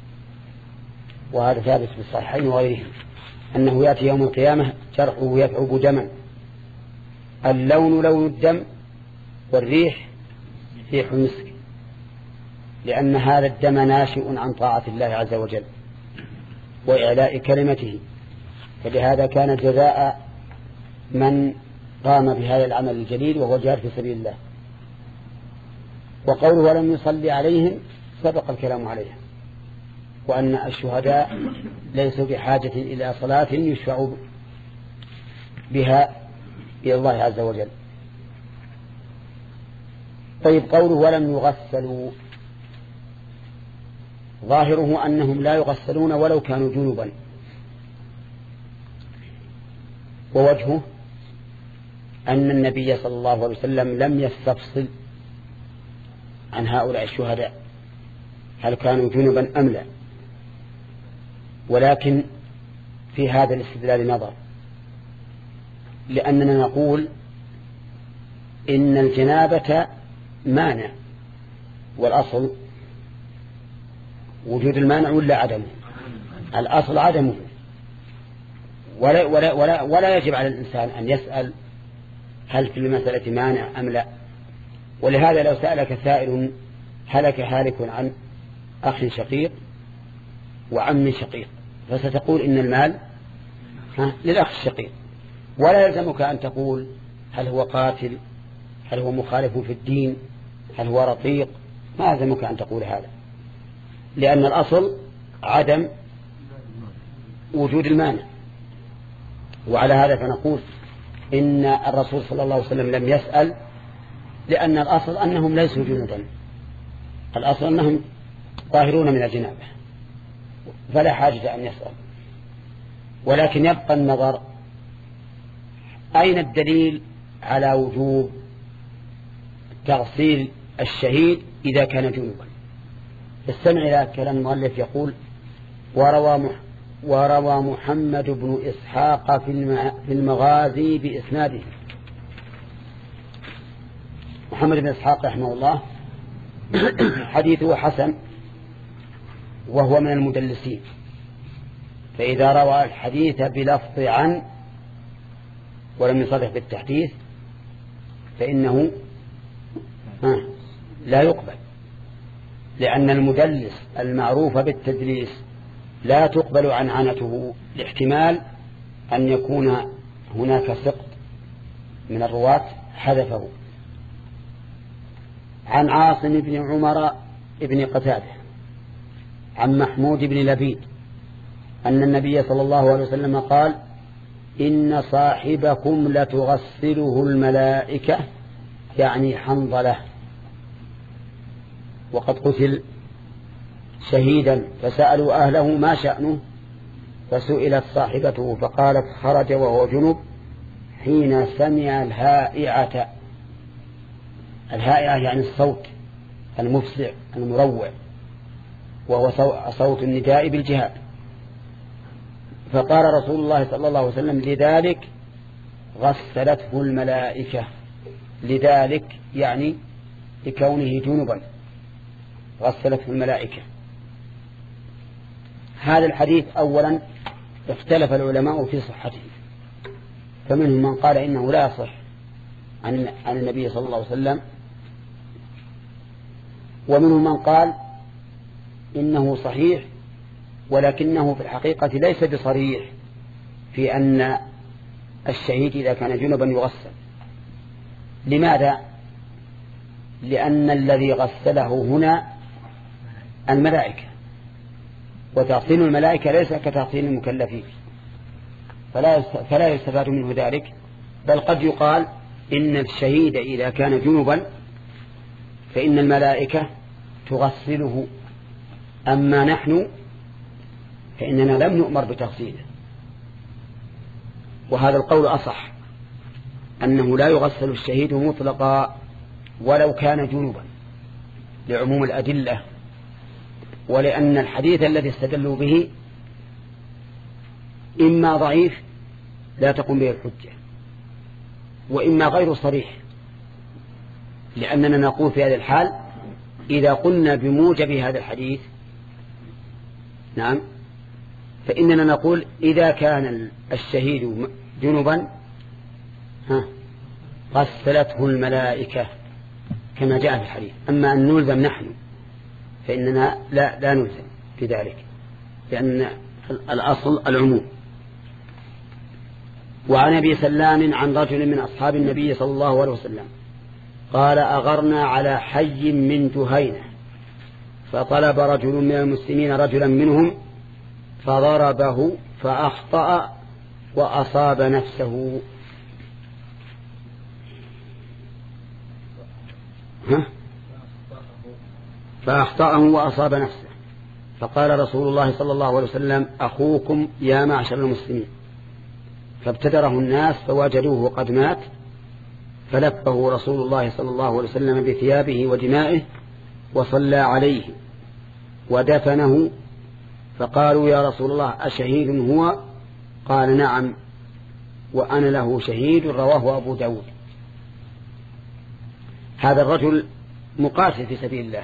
وهذا ثابت في الصحيحين وغيرهم أنه يأتي يوم القيامة جرحه يثعب دما، اللون لون الدم والريح ريح المسك، لأن هذا الدم ناشئ عن طاعة الله عز وجل وإعلاء كلمته، فلهذا كان جزاء من قام بهذا العمل الجليل وهو الجهاد في سبيل الله. وقوله ولم يصلي عليهم سبق الكلام عليها، وأن الشهداء ليسوا بحاجة إلى صلاة يشفع بها إلى الله عز وجل. طيب، قوله ولم يغسلوا ظاهره أنهم لا يغسلون ولو كانوا جنبا، ووجهه أن النبي صلى الله عليه وسلم لم يستفصل عن هؤلاء الشهداء هل كانوا جنبا أم لا، ولكن في هذا الاستدلال نظر، لأننا نقول إن الجنابة مانع، والأصل وجود المانع ولا عدمه؟ الأصل عدمه، ولا, ولا, ولا, ولا يجب على الإنسان أن يسأل هل في المسألة مانع أم لا. ولهذا لو سألك سائل هلك هالك عن أخ شقيق وعم شقيق، فستقول إن المال للأخ الشقيق، ولا يلزمك أن تقول هل هو قاتل، هل هو مخالف في الدين، هل هو رقيق، ما يلزمك أن تقول هذا، لأن الأصل عدم وجود المانع. وعلى هذا فنقول إن الرسول صلى الله عليه وسلم لم يسأل، لأن الأصل أنهم ليسوا جنوبا، الأصل أنهم ظاهرون من الجنابة، فلا حاجة أن يسأل. ولكن يبقى النظر أين الدليل على وجوب تغسيل الشهيد إذا كان جنوبا. استمع إلى كلام المؤلف يقول: وروى وروى محمد بن إسحاق في المغازي بإسناده. محمد بن إسحاق رحمه الله حديثه حسن، وهو من المدلسين، فإذا روى الحديث بلفظ عن ولم يصرح بالتحديث فإنه لا يقبل، لأن المدلس المعروف بالتدليس لا تقبل عنعنته، لاحتمال أن يكون هناك سقط من الرواة حذفه. عن عاصم بن عمر بن قتادة عن محمود بن لبيد أن النبي صلى الله عليه وسلم قال: إن صاحبكم لتغسله الملائكة، يعني حنظلة، وقد قتل شهيدا، فسألوا أهله ما شأنه، فسئلت صاحبته فقالت: خرج وهو جنب حين سمع الهائعة. الهائعة يعني الصوت المفزع المروع، وهو صوت النداء بالجهاد. فقال رسول الله صلى الله عليه وسلم: لذلك غسلته الملائكة، لذلك يعني لكونه جنبا غسلته الملائكة. هذا الحديث أولا اختلف العلماء في صحته، فمنهم من قال إنه لا يصح عن النبي صلى الله عليه وسلم، ومنهم من قال إنه صحيح ولكنه في الحقيقة ليس بصريح في أن الشهيد إذا كان جنبا يغسل. لماذا؟ لأن الذي غسله هنا الملائكة، وتغسيل الملائكة ليس كتغسيل المكلفين، فلا فلا يستفاد منه ذلك، بل قد يقال إن الشهيد إذا كان جنبا فإن الملائكة تغسله، أما نحن فإننا لم نؤمر بتغسيله. وهذا القول أصح، أنه لا يغسل الشهيد مطلقا ولو كان جنبا، لعموم الأدلة، ولأن الحديث الذي استدلوا به إما ضعيف لا تقوم به الحجة، وإما غير صريح، لأننا نقول في هذا الحال إذا قلنا بموجب هذا الحديث نعم فإننا نقول إذا كان الشهيد جنبا ها غسلته الملائكة كما جاء في الحديث. أما أن نلزم نحن فإننا لا, لا نلزم في ذلك، لأن الأصل العموم. وعن أبي سلام عن رجل من أصحاب النبي صلى الله عليه وسلم قال: أغرنا على حي من جهينة، فطلب رجل من المسلمين رجلا منهم فضربه فأخطأ وأصاب نفسه. ها؟ فأخطأه وأصاب نفسه، فقال رسول الله صلى الله عليه وسلم: أخوكم يا معشر المسلمين. فابتدره الناس فوجدوه قد مات، فلفه رسول الله صلى الله عليه وسلم بثيابه ودمائه وصلى عليه ودفنه، فقالوا يا رسول الله أشهيد هو؟ قال نعم وأنا له شهيد، رواه أبو داود. هذا الرجل مقاتل في سبيل الله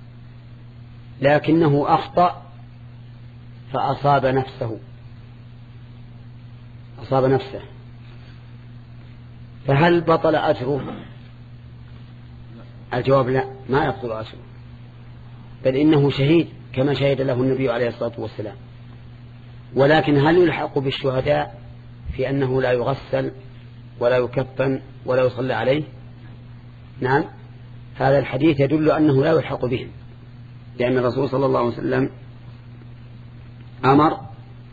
لكنه أخطأ فأصاب نفسه أصاب نفسه فهل بطل أجره؟ الجواب لا، ما يبطل أجره، بل إنه شهيد كما شهد له النبي عليه الصلاة والسلام. ولكن هل يلحق بالشهداء في أنه لا يغسل ولا يكفن ولا يصلى عليه؟ نعم، هذا الحديث يدل أنه لا يلحق بهم، لأن الرسول صلى الله عليه وسلم أمر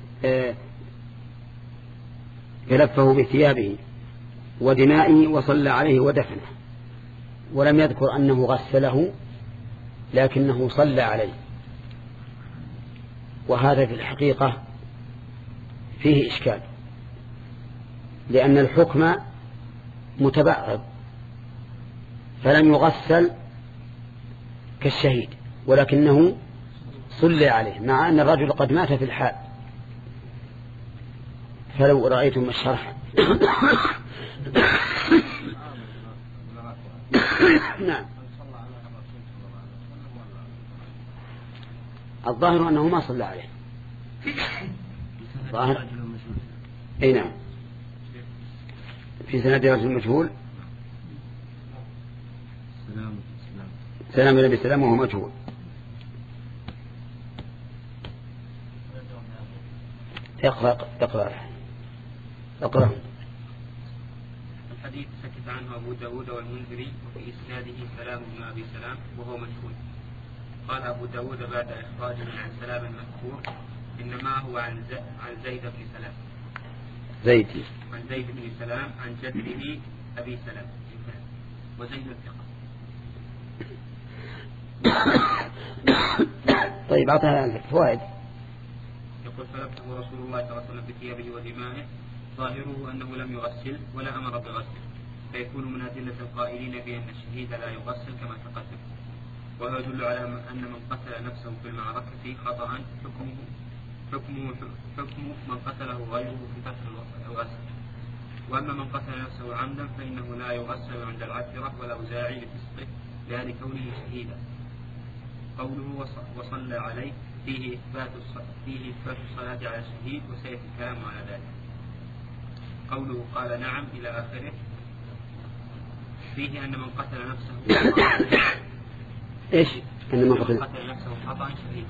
فلفه بثيابه ودمائه وصلى عليه ودفنه، ولم يذكر أنه غسله لكنه صلى عليه. وهذا في الحقيقة فيه إشكال، لأن الحكم متبعض، فلم يغسل كالشهيد ولكنه صلى عليه، مع أن الرجل قد مات في الحال. فلو رأيتم الشرح نعم، الظاهر أنه ما صلى عليه. ظاهر أي نعم، في سند رجل مجهول سلام النبي سلام وهو مجهول. اقرأ اقرأ اقرأ. الحديث سكت عنه أبو داود والمنذري، وفي إسناده سلام بن أبي سلام وهو مجهول. قال أبو داود بعد إخراجه عن سلام المذكور إنما هو عن زيد بن سلام زيد عن زيد بن سلام عن جده أبي سلام، وزيد الثقة. طيب أعطها فوائد. يقول فلبسه رسول الله صلى الله عليه وسلم بثيابه ودمائه، ظاهره أنه لم يغسل ولا أمر بغسل، فيكون من أدلة القائلين بأن الشهيد لا يغسل كما تقدم. وهو يدل على أن من قتل نفسه في المعركة خطأ حكمه حكمه حكم من قتله غيره في فتح الغسل. وأما من قتل نفسه عمدا فإنه لا يغسل عند العثرة والأوزاعي لفسقه لأن كونه شهيدا. قوله وصلى عليه فيه إثبات فيه إثبات الصلاة على الشهيد، وسيأتي الكلام على ذلك. قوله قال نعم إلى آخره فيه أن من قتل نفسه إيش؟ أن من قتل, قتل نفسه خطأ شهيد.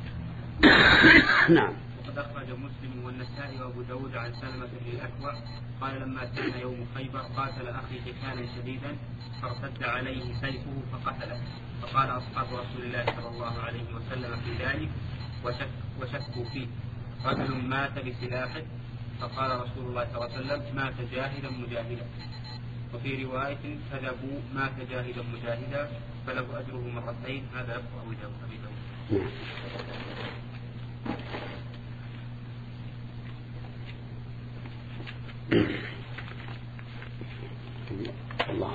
نعم. وقد أخرج مسلم والنسائي وأبو داود عن سلمة بن الأكوع قال لما كان يوم خيبر قاتل أخي قتالا شديدا فارتد عليه سيفه فقتله، فقال أصحاب رسول الله صلى الله عليه وسلم في ذلك وشك وشكوا فيه رجل مات بسلاحه، فقال رسول الله صلى الله عليه وسلم مات جاهدا مجاهدا. وفي رواية كذبوا مات جاهدا مجاهدا فله أجره مرتين. هذا لفظ أبي داود. الله.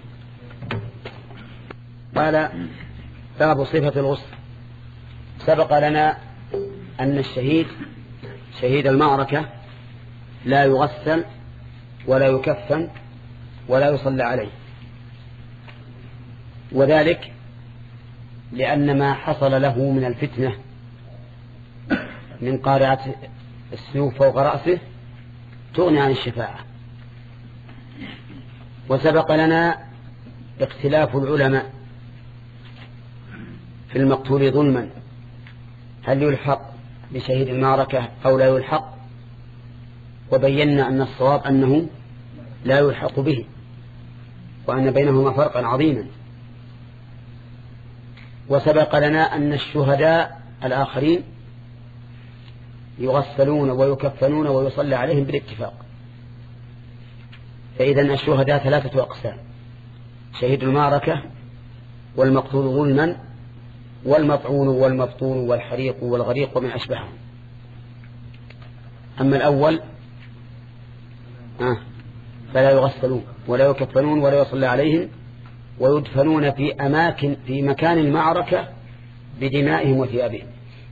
قال باب صفة الغسل. سبق لنا أن الشهيد شهيد المعركة لا يغسل ولا يكفن ولا يصلى عليه، وذلك لأن ما حصل له من الفتنة من قارعة السيوف فوق رأسه تغني عن الشفاعة. وسبق لنا اختلاف العلماء في المقتول ظلما، هل يلحق بشهيد المعركة أو لا يلحق، وبينا أن الصواب أنه لا يلحق به، وأن بينهما فرقا عظيما. وسبق لنا أن الشهداء الآخرين يغسلون ويكفنون ويصلى عليهم بالاتفاق. فإذن الشهداء ثلاثة أقسام: شهيد المعركة والمقتول ظلما والمطعون والمبطون والحريق والغريق ومن أشبههم. أما الأول آه فلا يغسلون ولا يكفنون ولا يصلى عليهم ويدفنون في أماكن في مكان المعركة بدمائهم وثيابهم.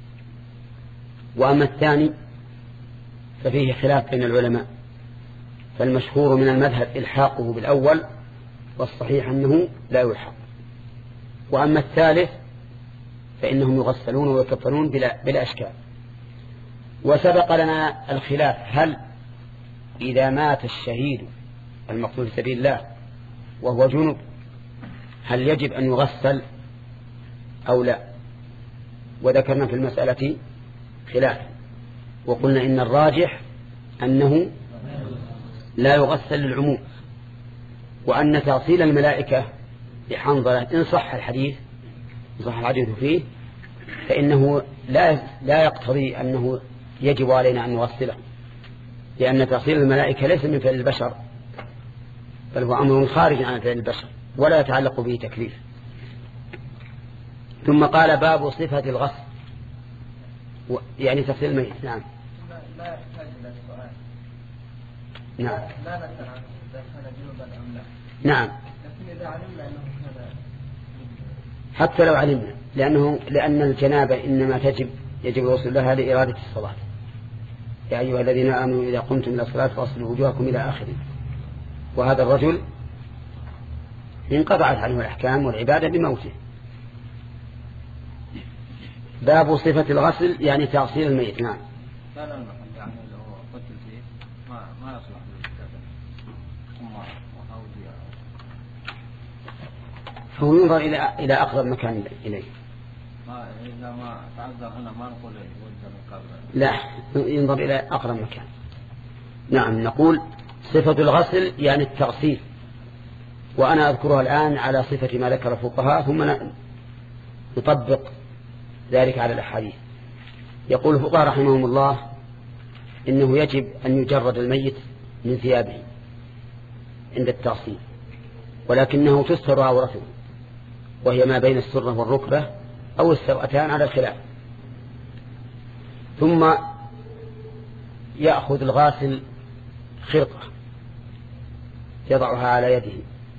وأما الثاني ففيه خلاف بين العلماء، فالمشهور من المذهب إلحاقه بالأول، والصحيح أنه لا يلحق. وأما الثالث فإنهم يغسلون ويكفنون بلا, بلا أشكال. وسبق لنا الخلاف هل إذا مات الشهيد المقتول في سبيل الله وهو جنب هل يجب أن يغسل أو لا، وذكرنا في المسألة خلاف، وقلنا إن الراجح أنه لا يغسل للعموم، وأن تغسيل الملائكة لحنظلة إن صح الحديث إن صح الحديث فيه فإنه لا لا يقتضي أنه يجب علينا أن نغسله، لأن تغسيل الملائكة ليس من فعل البشر، بل هو أمر خارج عن فعل البشر ولا يتعلق به تكليف. ثم قال باب صفة الغسل، يعني تغسيل الميت. نعم لا يحتاج إلى السؤال. نعم لا نسأل عنه إذا كان جنوبا أم لا. نعم لكن إذا علمنا أنه كان حتى لو علمنا، لأنه لأن الجنابة إنما تجب يجب الوصول لها لإرادة الصلاة. يا أيها الذين آمنوا إذا قمتم إلى الصلاة فاغسلوا وجوهكم إلى آخره. وهذا الرجل انقطعت عنه الأحكام والعبادة بموته. باب صفة الغسل يعني تغسيل الميت. نعم كان المحل يعني لو قتل فيه ما ما يصلح للكتابة ثم وحاولي فهو ينظر إلى إلى أقرب مكان إليه. ما إذا ما تعذر هنا ما نقول يوجه من قبل. لا ينظر إلى أقرب مكان. نعم نقول صفة الغسل يعني التغسيل، وأنا أذكرها الآن على صفة ما ذكر الفقهاء ثم نطبق ذلك على الأحاديث. يقول الفقهاء رحمهم الله إنه يجب أن يجرد الميت من ثيابه عند التغسيل، ولكنه تستر عورته وهي ما بين السرة والركبة أو السرأتان على الخلاف. ثم يأخذ الغاسل خرقة يضعها على يده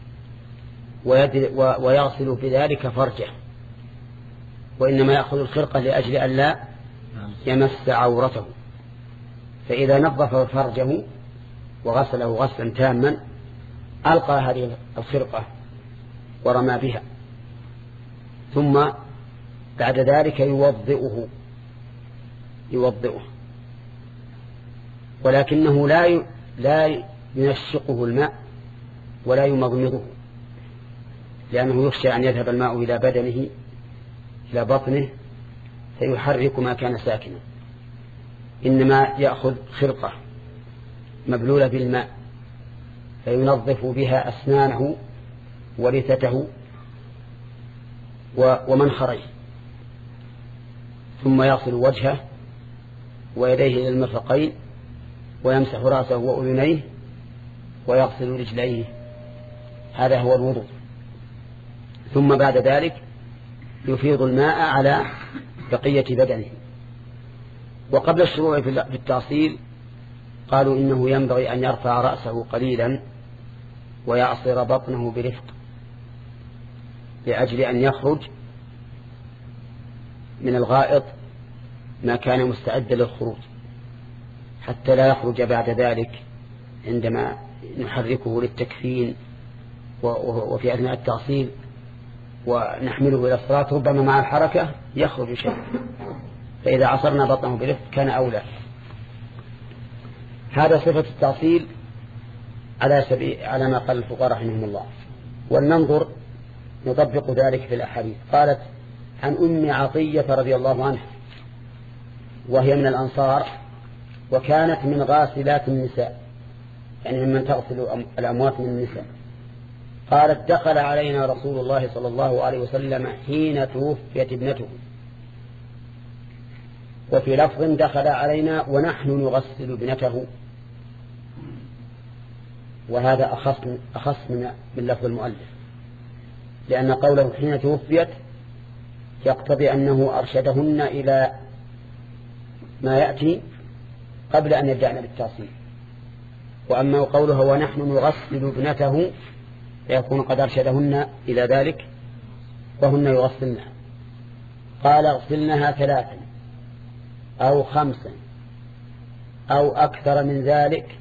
ويغسل بذلك فرجه، وإنما يأخذ الخرقة لأجل أن لا يمس عورته، فإذا نظف فرجه وغسله غسلا تاما ألقى هذه الخرقة ورمى بها، ثم بعد ذلك يوضئه يوضئه ولكنه لا لا ينشقه الماء ولا يمضمضه، لأنه يخشى أن يذهب الماء إلى بدنه إلى بطنه فيحرك ما كان ساكنا، إنما يأخذ خرقة مبلولة بالماء فينظف بها أسنانه ورثته ومنخريه، ثم يغسل وجهه ويديه إلى المرفقين ويمسح رأسه وأذنيه ويغسل رجليه. هذا هو الوضوء. ثم بعد ذلك يفيض الماء على بقية بدنه. وقبل الشروع في التغسيل قالوا إنه ينبغي أن يرفع رأسه قليلا ويعصر بطنه برفق لأجل أن يخرج من الغائط ما كان مستعدا للخروج، حتى لا يخرج بعد ذلك عندما نحركه للتكفين وفي أثناء التغسيل ونحمله إلى الصلاة ربما مع الحركة يخرج شيء، فإذا عصرنا بطنه برفق كان أولى. هذا صفة التغسيل على سبيل على ما قال الفقهاء رحمهم الله. ولننظر نطبق ذلك في الأحاديث. قالت عن أم عطية رضي الله عنها وهي من الأنصار وكانت من غاسلات النساء، يعني ممن تغسل الأموات من النساء. قالت دخل علينا رسول الله صلى الله عليه وسلم حين توفيت ابنته، وفي لفظ دخل علينا ونحن نغسل ابنته، وهذا أخص أخص من من لفظ المؤلف، لأن قوله حين توفيت يقتضي أنه أرشدهن إلى ما يأتي قبل أن يبدأنا بالتغسيل. وأما قوله ونحن نغسل ابنته فيكون قد أرشدهن إلى ذلك وهن يغسلنها. قال اغسلنها ثلاثا أو خمسا أو أكثر من ذلك،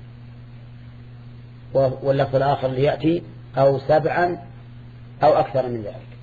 واللفظ الآخر ليأتي أو سبعا أو أكثر من ذلك.